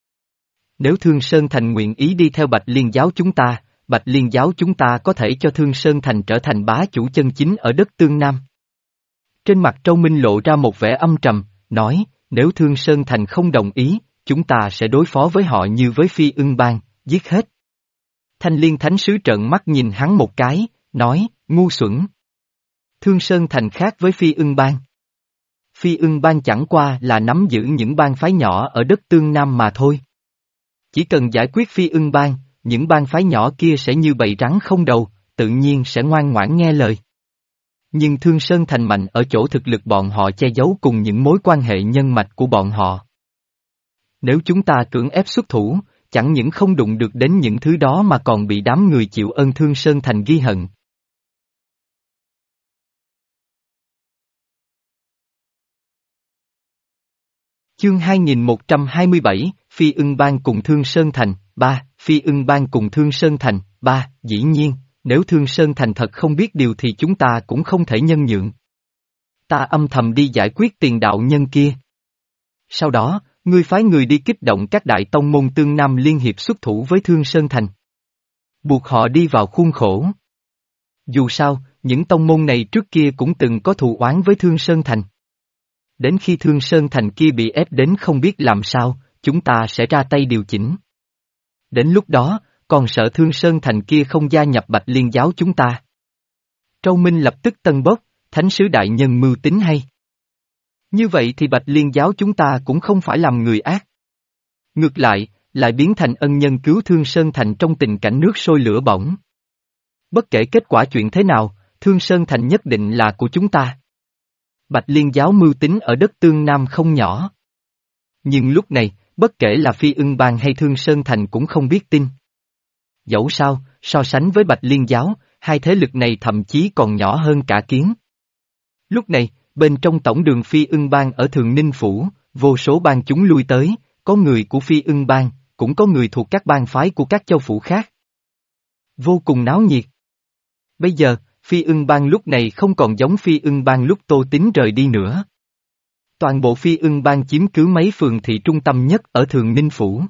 Nếu Thương Sơn Thành nguyện ý đi theo Bạch Liên giáo chúng ta, Bạch Liên giáo chúng ta có thể cho Thương Sơn Thành trở thành bá chủ chân chính ở đất Tương Nam. Trên mặt Trâu Minh lộ ra một vẻ âm trầm, nói, nếu Thương Sơn Thành không đồng ý, chúng ta sẽ đối phó với họ như với Phi Ưng Bang, giết hết. Thanh Liên Thánh Sứ trợn mắt nhìn hắn một cái, nói, ngu xuẩn. Thương Sơn Thành khác với Phi Ưng Bang. Phi Ưng Bang chẳng qua là nắm giữ những bang phái nhỏ ở đất Tương Nam mà thôi. Chỉ cần giải quyết Phi Ưng Bang, những bang phái nhỏ kia sẽ như bầy rắn không đầu, tự nhiên sẽ ngoan ngoãn nghe lời. Nhưng Thương Sơn Thành mạnh ở chỗ thực lực bọn họ che giấu cùng những mối quan hệ nhân mạch của bọn họ. Nếu chúng ta cưỡng ép xuất thủ, chẳng những không đụng được đến những thứ đó mà còn bị đám người chịu ơn Thương Sơn Thành ghi hận. Chương hai nghìn một trăm hai mươi bảy, Phi Ưng Bang cùng Thương Sơn Thành, ba, Phi Ưng Bang cùng Thương Sơn Thành, ba, dĩ nhiên, nếu Thương Sơn Thành thật không biết điều thì chúng ta cũng không thể nhân nhượng. Ta âm thầm đi giải quyết Tiền đạo nhân kia. Sau đó, ngươi phái người đi kích động các đại tông môn Tương Nam liên hiệp xuất thủ với Thương Sơn Thành. Buộc họ đi vào khuôn khổ. Dù sao, những tông môn này trước kia cũng từng có thù oán với Thương Sơn Thành. Đến khi Thương Sơn Thành kia bị ép đến không biết làm sao, chúng ta sẽ ra tay điều chỉnh. Đến lúc đó, còn sợ Thương Sơn Thành kia không gia nhập Bạch Liên giáo chúng ta. Trâu Minh lập tức tân bốc, Thánh Sứ đại nhân mưu tính hay. Như vậy thì Bạch Liên giáo chúng ta cũng không phải làm người ác. Ngược lại, lại biến thành ân nhân cứu Thương Sơn Thành trong tình cảnh nước sôi lửa bỏng. Bất kể kết quả chuyện thế nào, Thương Sơn Thành nhất định là của chúng ta. Bạch Liên giáo mưu tính ở đất Tương Nam không nhỏ. Nhưng lúc này, bất kể là Phi Ưng Bang hay Thương Sơn Thành cũng không biết tin. Dẫu sao, so sánh với Bạch Liên giáo, hai thế lực này thậm chí còn nhỏ hơn cả kiến. Lúc này, bên trong tổng đường Phi Ưng Bang ở Thường Ninh Phủ, vô số bang chúng lui tới, có người của Phi Ưng Bang, cũng có người thuộc các bang phái của các châu phủ khác. Vô cùng náo nhiệt. Bây giờ, Phi Ưng Bang lúc này không còn giống Phi Ưng Bang lúc Tô Tín rời đi nữa. Toàn bộ Phi Ưng Bang chiếm cứ mấy phường thị trung tâm nhất ở Thường Ninh Phủ.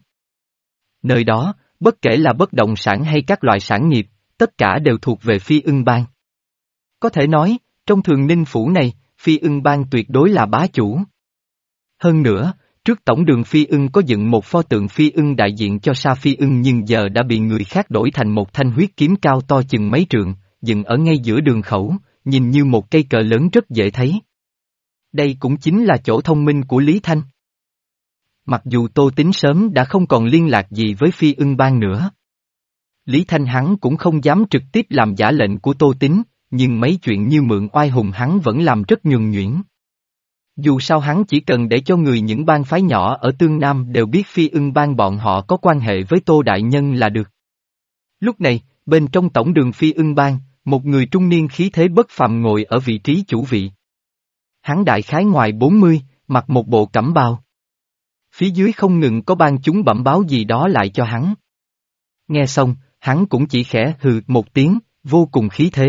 Nơi đó, bất kể là bất động sản hay các loại sản nghiệp, tất cả đều thuộc về Phi Ưng Bang. Có thể nói, trong Thường Ninh Phủ này, Phi Ưng Bang tuyệt đối là bá chủ. Hơn nữa, trước tổng đường Phi Ưng có dựng một pho tượng Phi Ưng đại diện cho Sa Phi Ưng nhưng giờ đã bị người khác đổi thành một thanh huyết kiếm cao to chừng mấy trượng, dựng ở ngay giữa đường khẩu, nhìn như một cây cờ lớn rất dễ thấy. Đây cũng chính là chỗ thông minh của Lý Thanh. mặc dù Tô Tín sớm đã không còn liên lạc gì với Phi Ưng Bang nữa. Lý Thanh hắn cũng không dám trực tiếp làm giả lệnh của Tô Tín, nhưng mấy chuyện như mượn oai hùng hắn vẫn làm rất nhuần nhuyễn. Dù sao hắn chỉ cần để cho người những bang phái nhỏ ở Tương Nam đều biết Phi Ưng Bang bọn họ có quan hệ với Tô Đại Nhân là được. Lúc này, bên trong tổng đường Phi Ưng Bang, một người trung niên khí thế bất phàm ngồi ở vị trí chủ vị. Hắn đại khái ngoài bốn mươi, mặc một bộ cẩm bào. Phía dưới không ngừng có ban chúng bẩm báo gì đó lại cho hắn. Nghe xong, hắn cũng chỉ khẽ hừ một tiếng, vô cùng khí thế.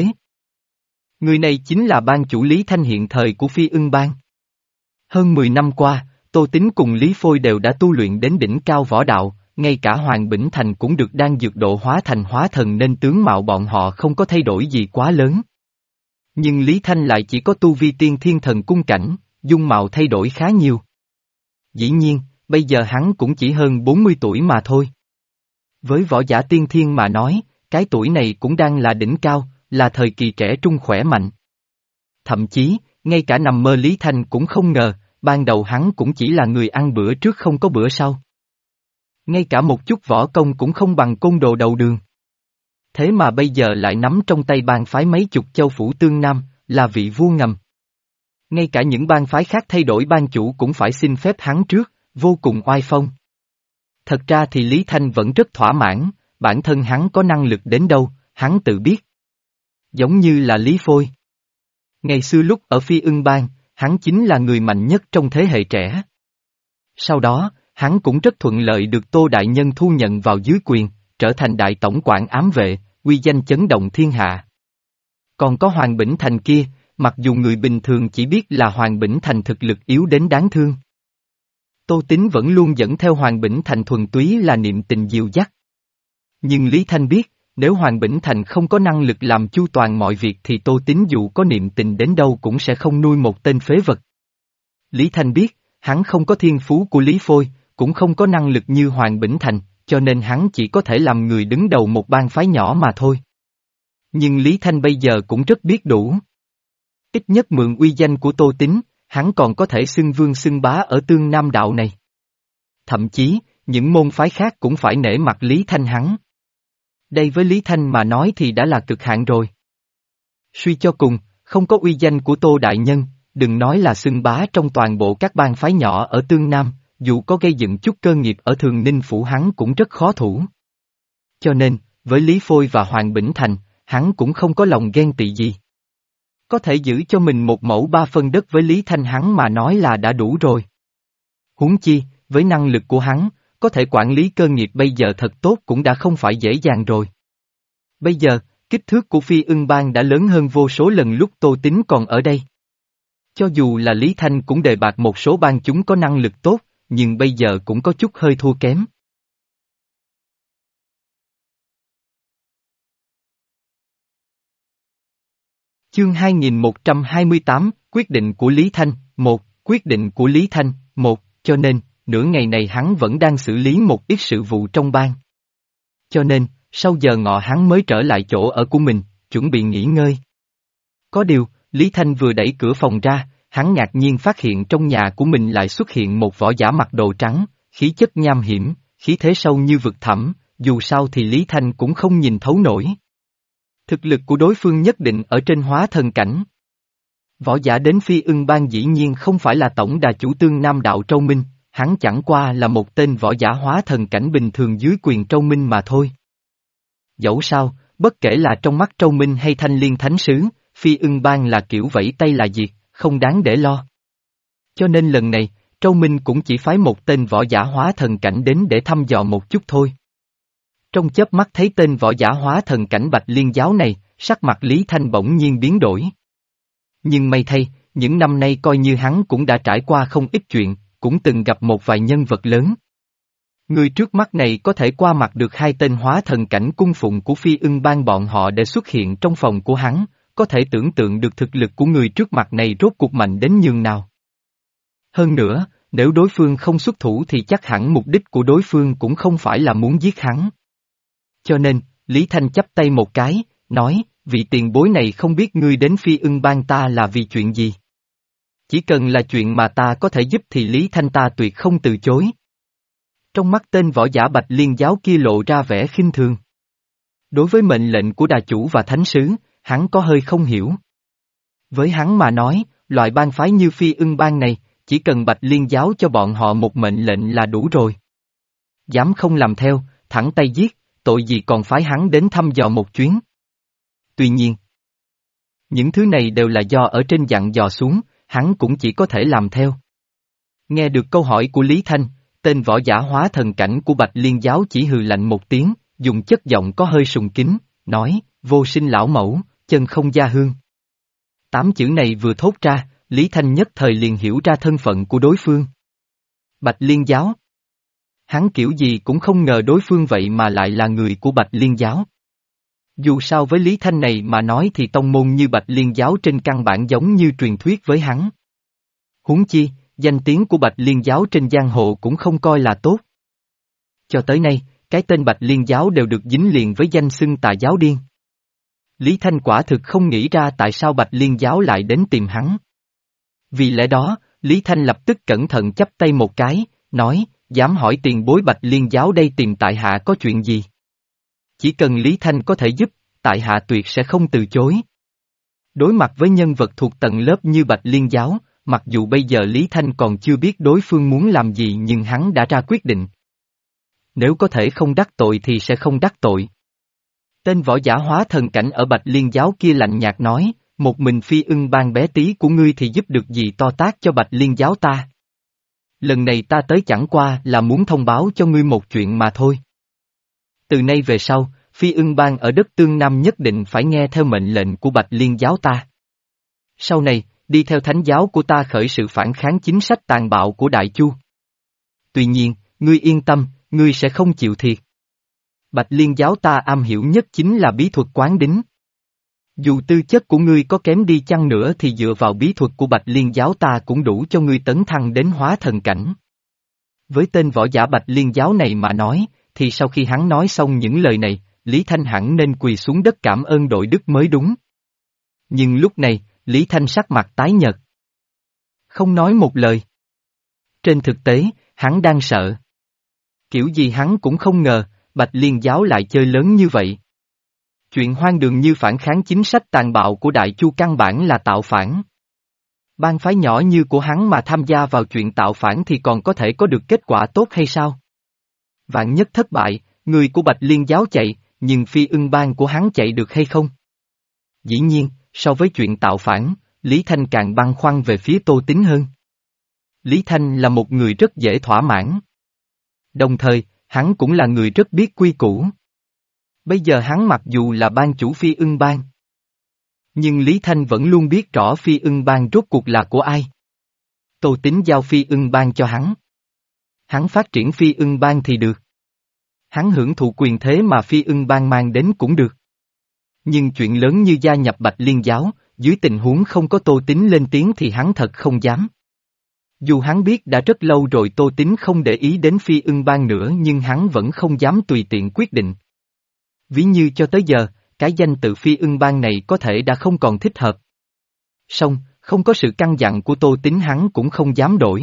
Người này chính là ban chủ Lý Thanh hiện thời của Phi Ưng Bang. Hơn mười năm qua, Tô Tín cùng Lý Phôi đều đã tu luyện đến đỉnh cao võ đạo, ngay cả Hoàng Bỉnh Thành cũng được đan dược độ hóa thành hóa thần nên tướng mạo bọn họ không có thay đổi gì quá lớn. Nhưng Lý Thanh lại chỉ có tu vi tiên thiên thần cung cảnh, dung mạo thay đổi khá nhiều. Dĩ nhiên, bây giờ hắn cũng chỉ hơn bốn mươi tuổi mà thôi. Với võ giả tiên thiên mà nói, cái tuổi này cũng đang là đỉnh cao, là thời kỳ trẻ trung khỏe mạnh. Thậm chí, ngay cả nằm mơ Lý Thanh cũng không ngờ, ban đầu hắn cũng chỉ là người ăn bữa trước không có bữa sau. Ngay cả một chút võ công cũng không bằng côn đồ đầu đường. Thế mà bây giờ lại nắm trong tay bang phái mấy chục châu phủ Tương Nam, là vị vua ngầm. Ngay cả những bang phái khác thay đổi ban chủ cũng phải xin phép hắn trước, vô cùng oai phong. Thật ra thì Lý Thanh vẫn rất thỏa mãn, bản thân hắn có năng lực đến đâu, hắn tự biết. Giống như là Lý Phôi. Ngày xưa lúc ở Phi Ưng Bang, hắn chính là người mạnh nhất trong thế hệ trẻ. Sau đó, hắn cũng rất thuận lợi được Tô Đại Nhân thu nhận vào dưới quyền, trở thành đại tổng quản ám vệ, uy danh chấn động thiên hạ. Còn có Hoàng Bỉnh Thành kia, mặc dù người bình thường chỉ biết là Hoàng Bỉnh Thành thực lực yếu đến đáng thương. Tô Tín vẫn luôn dẫn theo Hoàng Bỉnh Thành thuần túy là niệm tình dìu dắt. Nhưng Lý Thanh biết, nếu Hoàng Bỉnh Thành không có năng lực làm chu toàn mọi việc thì Tô Tín dù có niệm tình đến đâu cũng sẽ không nuôi một tên phế vật. Lý Thanh biết, hắn không có thiên phú của Lý Phôi, cũng không có năng lực như Hoàng Bỉnh Thành, cho nên hắn chỉ có thể làm người đứng đầu một bang phái nhỏ mà thôi. Nhưng Lý Thanh bây giờ cũng rất biết đủ. Ít nhất mượn uy danh của Tô Tín, hắn còn có thể xưng vương xưng bá ở Tương Nam đạo này. Thậm chí, những môn phái khác cũng phải nể mặt Lý Thanh hắn. Đây với Lý Thanh mà nói thì đã là cực hạn rồi. Suy cho cùng, không có uy danh của Tô Đại Nhân, đừng nói là xưng bá trong toàn bộ các bang phái nhỏ ở Tương Nam, dù có gây dựng chút cơ nghiệp ở Thường Ninh Phủ hắn cũng rất khó thủ. Cho nên, với Lý Phôi và Hoàng Bỉnh Thành, hắn cũng không có lòng ghen tị gì. Có thể giữ cho mình một mẫu ba phân đất với Lý Thanh hắn mà nói là đã đủ rồi. Huống chi, với năng lực của hắn, có thể quản lý cơ nghiệp bây giờ thật tốt cũng đã không phải dễ dàng rồi. Bây giờ, kích thước của Phi Ưng Bang đã lớn hơn vô số lần lúc Tô Tín còn ở đây. Cho dù là Lý Thanh cũng đề bạt một số bang chúng có năng lực tốt, nhưng bây giờ cũng có chút hơi thua kém. Chương hai nghìn một trăm hai mươi tám, quyết định của Lý Thanh, một, quyết định của Lý Thanh, một, cho nên, nửa ngày này hắn vẫn đang xử lý một ít sự vụ trong bang. Cho nên, sau giờ ngọ hắn mới trở lại chỗ ở của mình, chuẩn bị nghỉ ngơi. Có điều, Lý Thanh vừa đẩy cửa phòng ra, hắn ngạc nhiên phát hiện trong nhà của mình lại xuất hiện một võ giả mặc đồ trắng, khí chất nham hiểm, khí thế sâu như vực thẳm, dù sao thì Lý Thanh cũng không nhìn thấu nổi. Thực lực của đối phương nhất định ở trên hóa thần cảnh. Võ giả đến Phi Ưng Bang dĩ nhiên không phải là tổng đà chủ Tương Nam đạo Trâu Minh, hắn chẳng qua là một tên võ giả hóa thần cảnh bình thường dưới quyền Trâu Minh mà thôi. Dẫu sao, bất kể là trong mắt Trâu Minh hay Thanh Liên Thánh Sứ, Phi Ưng Bang là kiểu vẫy tay là diệt, không đáng để lo. Cho nên lần này, Trâu Minh cũng chỉ phái một tên võ giả hóa thần cảnh đến để thăm dò một chút thôi. Trong chớp mắt thấy tên võ giả hóa thần cảnh Bạch Liên Giáo này, sắc mặt Lý Thanh bỗng nhiên biến đổi. Nhưng may thay, những năm nay coi như hắn cũng đã trải qua không ít chuyện, cũng từng gặp một vài nhân vật lớn. Người trước mắt này có thể qua mặt được hai tên hóa thần cảnh cung phụng của Phi Ưng Bang bọn họ để xuất hiện trong phòng của hắn, có thể tưởng tượng được thực lực của người trước mặt này rốt cuộc mạnh đến nhường nào. Hơn nữa, nếu đối phương không xuất thủ thì chắc hẳn mục đích của đối phương cũng không phải là muốn giết hắn. Cho nên, Lý Thanh chắp tay một cái, nói, vị tiền bối này không biết ngươi đến Phi Ưng Bang ta là vì chuyện gì. Chỉ cần là chuyện mà ta có thể giúp thì Lý Thanh ta tuyệt không từ chối. Trong mắt tên võ giả Bạch Liên giáo kia lộ ra vẻ khinh thường. Đối với mệnh lệnh của đà chủ và thánh sứ, hắn có hơi không hiểu. Với hắn mà nói, loại bang phái như Phi Ưng bang này, chỉ cần Bạch Liên giáo cho bọn họ một mệnh lệnh là đủ rồi. Dám không làm theo, thẳng tay giết, tội gì còn phái hắn đến thăm dò một chuyến. Tuy nhiên, những thứ này đều là do ở trên dặn dò xuống, hắn cũng chỉ có thể làm theo. Nghe được câu hỏi của Lý Thanh, tên võ giả hóa thần cảnh của Bạch Liên giáo chỉ hừ lạnh một tiếng, dùng chất giọng có hơi sùng kính, nói, vô sinh lão mẫu, chân không gia hương. Tám chữ này vừa thốt ra, Lý Thanh nhất thời liền hiểu ra thân phận của đối phương. Bạch Liên giáo. Hắn kiểu gì cũng không ngờ đối phương vậy mà lại là người của Bạch Liên giáo. Dù sao với Lý Thanh này mà nói thì tông môn như Bạch Liên giáo trên căn bản giống như truyền thuyết với hắn. Huống chi, danh tiếng của Bạch Liên giáo trên giang hồ cũng không coi là tốt. Cho tới nay, cái tên Bạch Liên giáo đều được dính liền với danh xưng tà giáo điên. Lý Thanh quả thực không nghĩ ra tại sao Bạch Liên giáo lại đến tìm hắn. Vì lẽ đó, Lý Thanh lập tức cẩn thận chắp tay một cái, nói, dám hỏi tiền bối Bạch Liên giáo đây tìm tại hạ có chuyện gì? Chỉ cần Lý Thanh có thể giúp, tại hạ tuyệt sẽ không từ chối. Đối mặt với nhân vật thuộc tầng lớp như Bạch Liên giáo, mặc dù bây giờ Lý Thanh còn chưa biết đối phương muốn làm gì nhưng hắn đã ra quyết định. Nếu có thể không đắc tội thì sẽ không đắc tội. Tên võ giả hóa thần cảnh ở Bạch Liên giáo kia lạnh nhạt nói, một mình Phi Ưng bang bé tí của ngươi thì giúp được gì to tát cho Bạch Liên giáo ta. Lần này ta tới chẳng qua là muốn thông báo cho ngươi một chuyện mà thôi. Từ nay về sau, Phi Ưng bang ở đất Tương Nam nhất định phải nghe theo mệnh lệnh của Bạch Liên giáo ta. Sau này, đi theo thánh giáo của ta khởi sự phản kháng chính sách tàn bạo của Đại Chu. Tuy nhiên, ngươi yên tâm, ngươi sẽ không chịu thiệt. Bạch Liên giáo ta am hiểu nhất chính là bí thuật quán đính. Dù tư chất của ngươi có kém đi chăng nữa thì dựa vào bí thuật của Bạch Liên giáo ta cũng đủ cho ngươi tấn thăng đến hóa thần cảnh. Với tên võ giả Bạch Liên giáo này mà nói, thì sau khi hắn nói xong những lời này, Lý Thanh hẳn nên quỳ xuống đất cảm ơn đội đức mới đúng. Nhưng lúc này, Lý Thanh sắc mặt tái nhợt. Không nói một lời. Trên thực tế, hắn đang sợ. Kiểu gì hắn cũng không ngờ, Bạch Liên giáo lại chơi lớn như vậy. Chuyện hoang đường như phản kháng chính sách tàn bạo của Đại Chu căn bản là tạo phản. Bang phái nhỏ như của hắn mà tham gia vào chuyện tạo phản thì còn có thể có được kết quả tốt hay sao? Vạn nhất thất bại, người của Bạch Liên giáo chạy, nhưng Phi Ưng bang của hắn chạy được hay không? Dĩ nhiên, so với chuyện tạo phản, Lý Thanh càng băn khoăn về phía Tô Tín hơn. Lý Thanh là một người rất dễ thỏa mãn. Đồng thời, hắn cũng là người rất biết quy củ. Bây giờ hắn mặc dù là ban chủ Phi Ưng bang, nhưng Lý Thanh vẫn luôn biết rõ Phi Ưng bang rốt cuộc là của ai. Tô Tín giao Phi Ưng bang cho hắn. Hắn phát triển Phi Ưng bang thì được. Hắn hưởng thụ quyền thế mà Phi Ưng bang mang đến cũng được. Nhưng chuyện lớn như gia nhập Bạch Liên giáo, dưới tình huống không có Tô Tín lên tiếng thì hắn thật không dám. Dù hắn biết đã rất lâu rồi Tô Tín không để ý đến Phi Ưng bang nữa nhưng hắn vẫn không dám tùy tiện quyết định. Ví như cho tới giờ, cái danh tự Phi Ưng bang này có thể đã không còn thích hợp. Song, không có sự căn dặn của Tô Tín hắn cũng không dám đổi.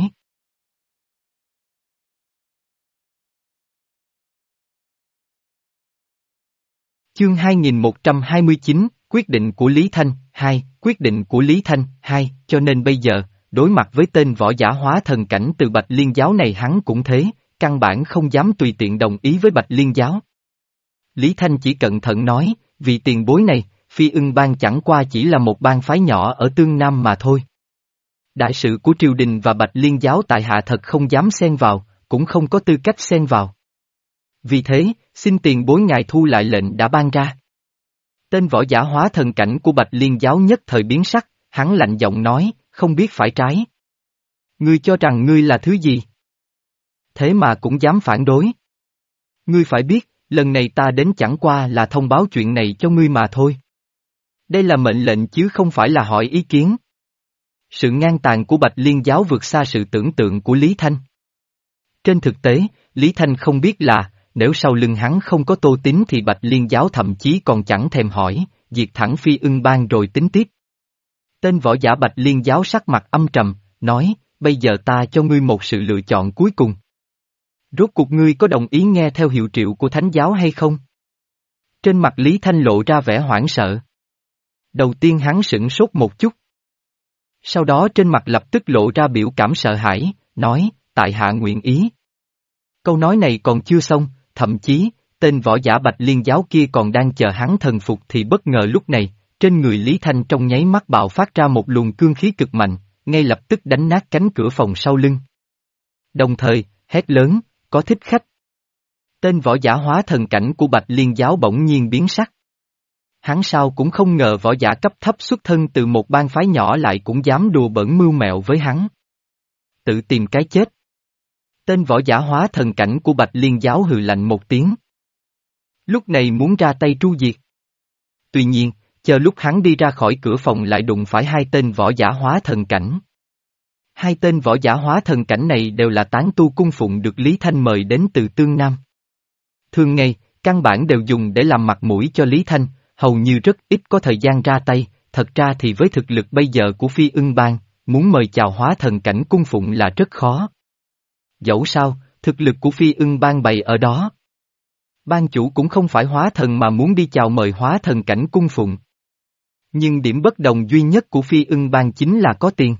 Chương hai nghìn một trăm hai mươi chín, quyết định của Lý Thanh, hai, quyết định của Lý Thanh, hai, cho nên bây giờ, đối mặt với tên võ giả hóa thần cảnh từ Bạch Liên giáo này hắn cũng thế, căn bản không dám tùy tiện đồng ý với Bạch Liên giáo. Lý Thanh chỉ cẩn thận nói, vì tiền bối này, Phi Ưng bang chẳng qua chỉ là một bang phái nhỏ ở Tương Nam mà thôi. Đại sự của triều đình và Bạch Liên giáo tại hạ thật không dám xen vào, cũng không có tư cách xen vào. Vì thế, xin tiền bối ngài thu lại lệnh đã ban ra. Tên võ giả hóa thần cảnh của Bạch Liên giáo nhất thời biến sắc, hắn lạnh giọng nói, không biết phải trái. Ngươi cho rằng ngươi là thứ gì? Thế mà cũng dám phản đối. Ngươi phải biết, lần này ta đến chẳng qua là thông báo chuyện này cho ngươi mà thôi. Đây là mệnh lệnh chứ không phải là hỏi ý kiến. Sự ngang tàn của Bạch Liên giáo vượt xa sự tưởng tượng của Lý Thanh. Trên thực tế, Lý Thanh không biết là, nếu sau lưng hắn không có Tô Tín thì Bạch Liên giáo thậm chí còn chẳng thèm hỏi, diệt thẳng Phi Ưng bang rồi tính tiếp. Tên võ giả Bạch Liên giáo sắc mặt âm trầm, nói, bây giờ ta cho ngươi một sự lựa chọn cuối cùng. Rốt cuộc ngươi có đồng ý nghe theo hiệu triệu của thánh giáo hay không? Trên mặt Lý Thanh lộ ra vẻ hoảng sợ. Đầu tiên hắn sửng sốt một chút. Sau đó trên mặt lập tức lộ ra biểu cảm sợ hãi, nói, tại hạ nguyện ý. Câu nói này còn chưa xong, thậm chí, tên võ giả Bạch Liên giáo kia còn đang chờ hắn thần phục thì bất ngờ lúc này, trên người Lý Thanh trong nháy mắt bạo phát ra một luồng cương khí cực mạnh, ngay lập tức đánh nát cánh cửa phòng sau lưng. Đồng thời, hét lớn, có thích khách. Tên võ giả hóa thần cảnh của Bạch Liên giáo bỗng nhiên biến sắc. Hắn sao cũng không ngờ võ giả cấp thấp xuất thân từ một bang phái nhỏ lại cũng dám đùa bỡn mưu mẹo với hắn. Tự tìm cái chết. Tên võ giả hóa thần cảnh của Bạch Liên giáo hừ lạnh một tiếng. Lúc này muốn ra tay tru diệt. Tuy nhiên, chờ lúc hắn đi ra khỏi cửa phòng lại đụng phải hai tên võ giả hóa thần cảnh. Hai tên võ giả hóa thần cảnh này đều là tán tu cung phụng được Lý Thanh mời đến từ Tương Nam. Thường ngày, căn bản đều dùng để làm mặt mũi cho Lý Thanh, hầu như rất ít có thời gian ra tay, thật ra thì với thực lực bây giờ của Phi Ưng Bang, muốn mời chào hóa thần cảnh cung phụng là rất khó. Dẫu sao, thực lực của Phi Ưng Bang bày ở đó. Ban chủ cũng không phải hóa thần mà muốn đi chào mời hóa thần cảnh cung phụng. Nhưng điểm bất đồng duy nhất của Phi Ưng Bang chính là có tiền.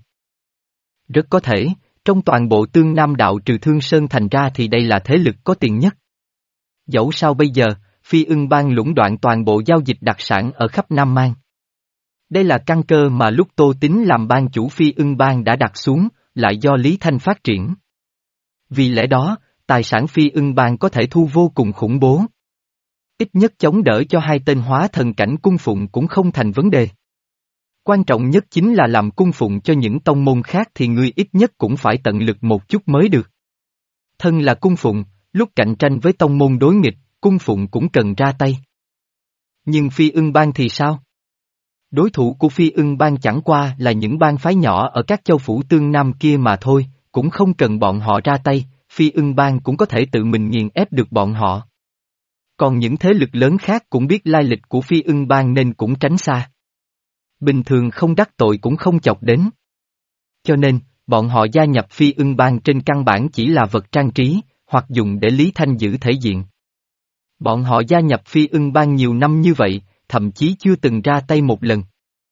Rất có thể, trong toàn bộ Tương Nam đạo trừ Thương Sơn thành ra thì đây là thế lực có tiền nhất. Dẫu sao bây giờ, Phi Ưng Bang lũng đoạn toàn bộ giao dịch đặc sản ở khắp Nam Mang. Đây là căn cơ mà lúc Tô Tín làm bang chủ Phi Ưng Bang đã đặt xuống, lại do Lý Thanh phát triển. Vì lẽ đó, tài sản Phi Ưng Bang có thể thu vô cùng khủng bố. Ít nhất chống đỡ cho hai tên hóa thần cảnh cung phụng cũng không thành vấn đề. Quan trọng nhất chính là làm cung phụng cho những tông môn khác thì ngươi ít nhất cũng phải tận lực một chút mới được. Thân là cung phụng, lúc cạnh tranh với tông môn đối nghịch, cung phụng cũng cần ra tay. Nhưng Phi Ưng Bang thì sao? Đối thủ của Phi Ưng Bang chẳng qua là những bang phái nhỏ ở các châu phủ Tương Nam kia mà thôi, cũng không cần bọn họ ra tay, Phi Ưng Bang cũng có thể tự mình nghiền ép được bọn họ. Còn những thế lực lớn khác cũng biết lai lịch của Phi Ưng Bang nên cũng tránh xa. Bình thường không đắc tội cũng không chọc đến. Cho nên, bọn họ gia nhập Phi Ưng Bang trên căn bản chỉ là vật trang trí, hoặc dùng để Lý Thanh giữ thể diện. Bọn họ gia nhập Phi Ưng Bang nhiều năm như vậy, thậm chí chưa từng ra tay một lần.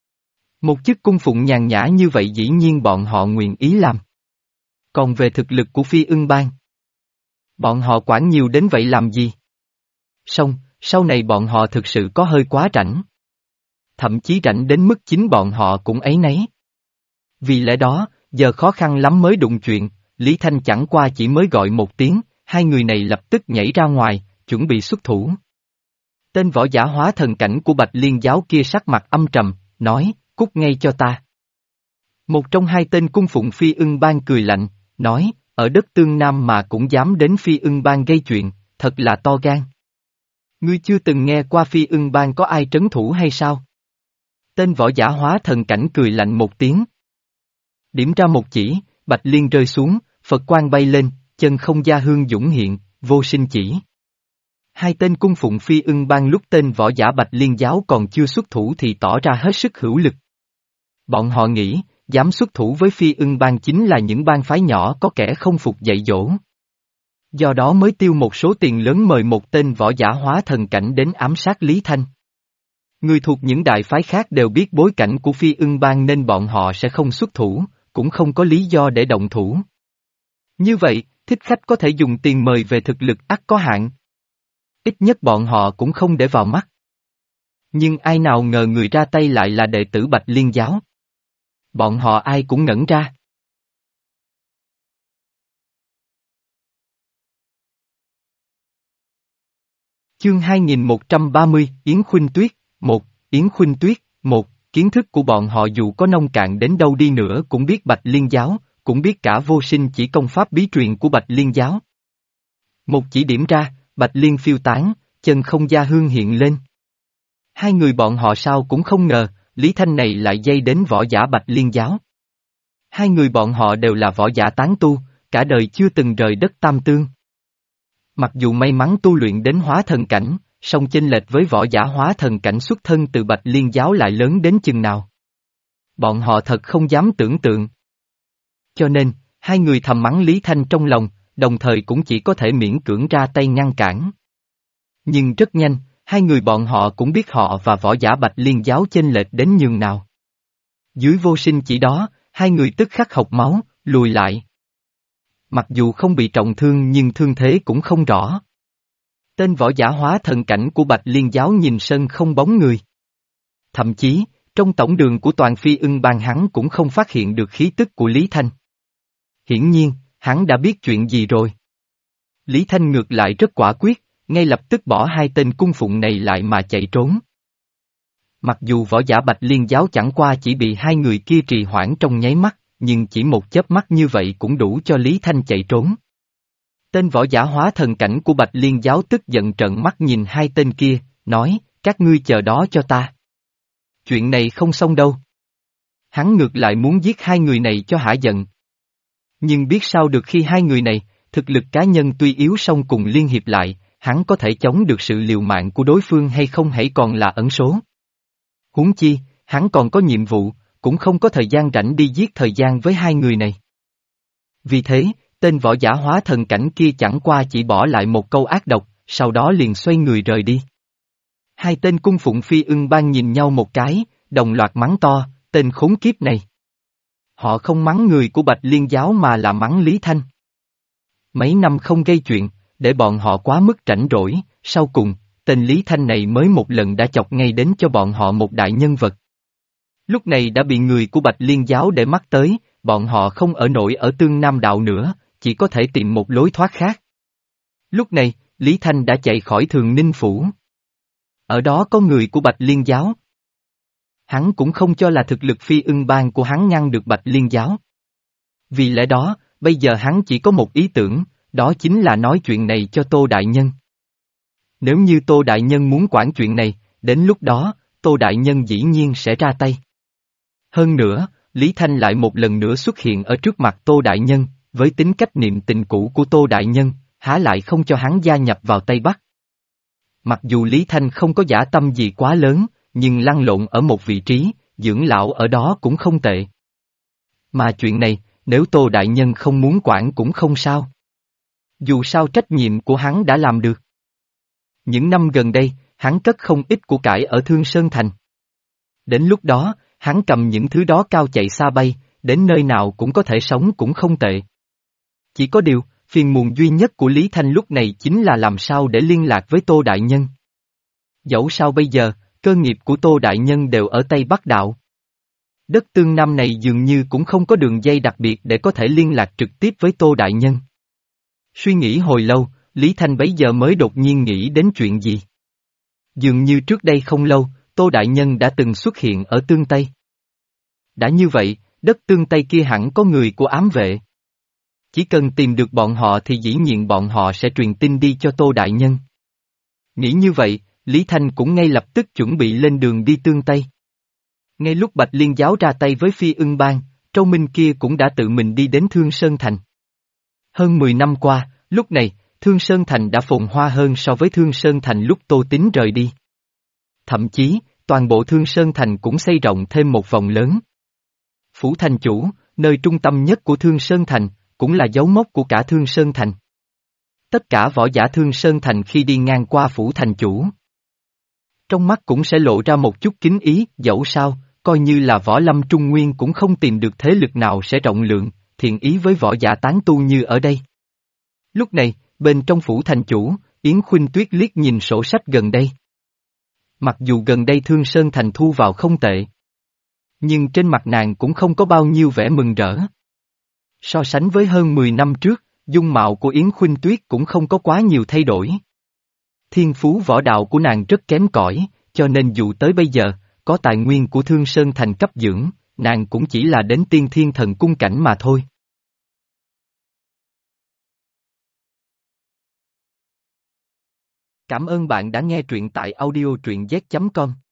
Một chức cung phụng nhàn nhã như vậy dĩ nhiên bọn họ nguyện ý làm. Còn về thực lực của Phi Ưng Bang, bọn họ quản nhiều đến vậy làm gì? Xong, sau này bọn họ thực sự có hơi quá rảnh. Thậm chí rảnh đến mức chính bọn họ cũng áy náy. Vì lẽ đó, giờ khó khăn lắm mới đụng chuyện, Lý Thanh chẳng qua chỉ mới gọi một tiếng, hai người này lập tức nhảy ra ngoài, chuẩn bị xuất thủ. Tên võ giả hóa thần cảnh của Bạch Liên giáo kia sắc mặt âm trầm, nói, cút ngay cho ta. Một trong hai tên cung phụng Phi Ưng Bang cười lạnh, nói, ở đất Tương Nam mà cũng dám đến Phi Ưng Bang gây chuyện, thật là to gan. Ngươi chưa từng nghe qua Phi Ưng Bang có ai trấn thủ hay sao? Tên võ giả hóa thần cảnh cười lạnh một tiếng. Điểm ra một chỉ, Bạch Liên rơi xuống, Phật quang bay lên, chân không gia hương dũng hiện, vô sinh chỉ. Hai tên cung phụng Phi Ưng Bang lúc tên võ giả Bạch Liên giáo còn chưa xuất thủ thì tỏ ra hết sức hữu lực. Bọn họ nghĩ, dám xuất thủ với Phi Ưng Bang chính là những bang phái nhỏ có kẻ không phục dạy dỗ. Do đó mới tiêu một số tiền lớn mời một tên võ giả hóa thần cảnh đến ám sát Lý Thanh. Người thuộc những đại phái khác đều biết bối cảnh của Phi Ưng Bang nên bọn họ sẽ không xuất thủ, cũng không có lý do để động thủ. Như vậy, thích khách có thể dùng tiền mời về thực lực ắt có hạn. Ít nhất bọn họ cũng không để vào mắt. Nhưng ai nào ngờ người ra tay lại là đệ tử Bạch Liên giáo. Bọn họ ai cũng ngẩn ra. Chương hai nghìn một trăm ba mươi, Yến Khuynh Tuyết, một, Yến Khuynh Tuyết, một, kiến thức của bọn họ dù có nông cạn đến đâu đi nữa cũng biết Bạch Liên giáo, cũng biết cả vô sinh chỉ công pháp bí truyền của Bạch Liên giáo. Một chỉ điểm ra, Bạch Liên phiêu tán, chân không gia hương hiện lên. Hai người bọn họ sao cũng không ngờ, Lý Thanh này lại dây đến võ giả Bạch Liên giáo. Hai người bọn họ đều là võ giả tán tu, cả đời chưa từng rời đất Tam Tương. Mặc dù may mắn tu luyện đến hóa thần cảnh, song chênh lệch với võ giả hóa thần cảnh xuất thân từ Bạch Liên giáo lại lớn đến chừng nào. Bọn họ thật không dám tưởng tượng. Cho nên, hai người thầm mắng Lý Thanh trong lòng, đồng thời cũng chỉ có thể miễn cưỡng ra tay ngăn cản. Nhưng rất nhanh, hai người bọn họ cũng biết họ và võ giả Bạch Liên giáo chênh lệch đến nhường nào. Dưới vô sinh chỉ đó, hai người tức khắc hộc máu, lùi lại. Mặc dù không bị trọng thương nhưng thương thế cũng không rõ. Tên võ giả hóa thần cảnh của Bạch Liên giáo nhìn sân không bóng người. Thậm chí, trong tổng đường của toàn phi ưng bang hắn cũng không phát hiện được khí tức của Lý Thanh. Hiển nhiên, hắn đã biết chuyện gì rồi. Lý Thanh ngược lại rất quả quyết, ngay lập tức bỏ hai tên cung phụng này lại mà chạy trốn. Mặc dù võ giả Bạch Liên giáo chẳng qua chỉ bị hai người kia trì hoãn trong nháy mắt, nhưng chỉ một chớp mắt như vậy cũng đủ cho Lý Thanh chạy trốn. Tên võ giả hóa thần cảnh của Bạch Liên giáo tức giận trợn mắt nhìn hai tên kia, nói, các ngươi chờ đó cho ta. Chuyện này không xong đâu. Hắn ngược lại muốn giết hai người này cho hả giận. Nhưng biết sao được khi hai người này, thực lực cá nhân tuy yếu song cùng liên hiệp lại, hắn có thể chống được sự liều mạng của đối phương hay không hãy còn là ẩn số. Huống chi, hắn còn có nhiệm vụ, cũng không có thời gian rảnh đi giết thời gian với hai người này. Vì thế, tên võ giả hóa thần cảnh kia chẳng qua chỉ bỏ lại một câu ác độc, sau đó liền xoay người rời đi. Hai tên cung phụng phi ưng bang nhìn nhau một cái, đồng loạt mắng to, tên khốn kiếp này. Họ không mắng người của Bạch Liên giáo mà là mắng Lý Thanh. Mấy năm không gây chuyện, để bọn họ quá mức rảnh rỗi, sau cùng, tên Lý Thanh này mới một lần đã chọc ngay đến cho bọn họ một đại nhân vật. Lúc này đã bị người của Bạch Liên giáo để mắt tới, bọn họ không ở nổi ở Tương Nam Đạo nữa, chỉ có thể tìm một lối thoát khác. Lúc này, Lý Thanh đã chạy khỏi Thường Ninh Phủ. Ở đó có người của Bạch Liên giáo. Hắn cũng không cho là thực lực phi ưng bang của hắn ngăn được Bạch Liên giáo. Vì lẽ đó, bây giờ hắn chỉ có một ý tưởng, đó chính là nói chuyện này cho Tô Đại Nhân. Nếu như Tô Đại Nhân muốn quản chuyện này, đến lúc đó, Tô Đại Nhân dĩ nhiên sẽ ra tay. Hơn nữa, Lý Thanh lại một lần nữa xuất hiện ở trước mặt Tô Đại Nhân, với tính cách niệm tình cũ của Tô Đại Nhân, há lại không cho hắn gia nhập vào Tây Bắc. Mặc dù Lý Thanh không có dã tâm gì quá lớn, nhưng lăn lộn ở một vị trí, dưỡng lão ở đó cũng không tệ. Mà chuyện này, nếu Tô Đại Nhân không muốn quản cũng không sao. Dù sao trách nhiệm của hắn đã làm được. Những năm gần đây, hắn cất không ít của cải ở Thương Sơn Thành. Đến lúc đó, hắn cầm những thứ đó cao chạy xa bay, đến nơi nào cũng có thể sống cũng không tệ. Chỉ có điều, phiền muộn duy nhất của Lý Thanh lúc này chính là làm sao để liên lạc với Tô Đại Nhân. Dẫu sao bây giờ, cơ nghiệp của Tô Đại Nhân đều ở Tây Bắc Đạo. Đất Tương Nam này dường như cũng không có đường dây đặc biệt để có thể liên lạc trực tiếp với Tô Đại Nhân. Suy nghĩ hồi lâu, Lý Thanh bấy giờ mới đột nhiên nghĩ đến chuyện gì. Dường như trước đây không lâu, Tô Đại Nhân đã từng xuất hiện ở Tương Tây. Đã như vậy, đất Tương Tây kia hẳn có người của ám vệ. Chỉ cần tìm được bọn họ thì dĩ nhiên bọn họ sẽ truyền tin đi cho Tô Đại Nhân. Nghĩ như vậy, Lý Thanh cũng ngay lập tức chuẩn bị lên đường đi Tương Tây. Ngay lúc Bạch Liên giáo ra tay với Phi Ưng Bang, Trâu Minh kia cũng đã tự mình đi đến Thương Sơn Thành. Hơn mười năm qua, lúc này, Thương Sơn Thành đã phồn hoa hơn so với Thương Sơn Thành lúc Tô Tín rời đi. Thậm chí, toàn bộ Thương Sơn Thành cũng xây rộng thêm một vòng lớn. Phủ Thành Chủ, nơi trung tâm nhất của Thương Sơn Thành, cũng là dấu mốc của cả Thương Sơn Thành. Tất cả võ giả Thương Sơn Thành khi đi ngang qua Phủ Thành Chủ, trong mắt cũng sẽ lộ ra một chút kính ý, dẫu sao, coi như là võ lâm trung nguyên cũng không tìm được thế lực nào sẽ rộng lượng, thiện ý với võ giả tán tu như ở đây. Lúc này, bên trong Phủ Thành Chủ, Yến Khuynh Tuyết liếc nhìn sổ sách gần đây. Mặc dù gần đây Thương Sơn Thành thu vào không tệ, nhưng trên mặt nàng cũng không có bao nhiêu vẻ mừng rỡ. So sánh với hơn mười năm trước, dung mạo của Yến Khuynh Tuyết cũng không có quá nhiều thay đổi. Thiên phú võ đạo của nàng rất kém cỏi, cho nên dù tới bây giờ, có tài nguyên của Thương Sơn Thành cấp dưỡng, nàng cũng chỉ là đến tiên thiên thần cung cảnh mà thôi. Cảm ơn bạn đã nghe truyện tại audio truyện z chấm com.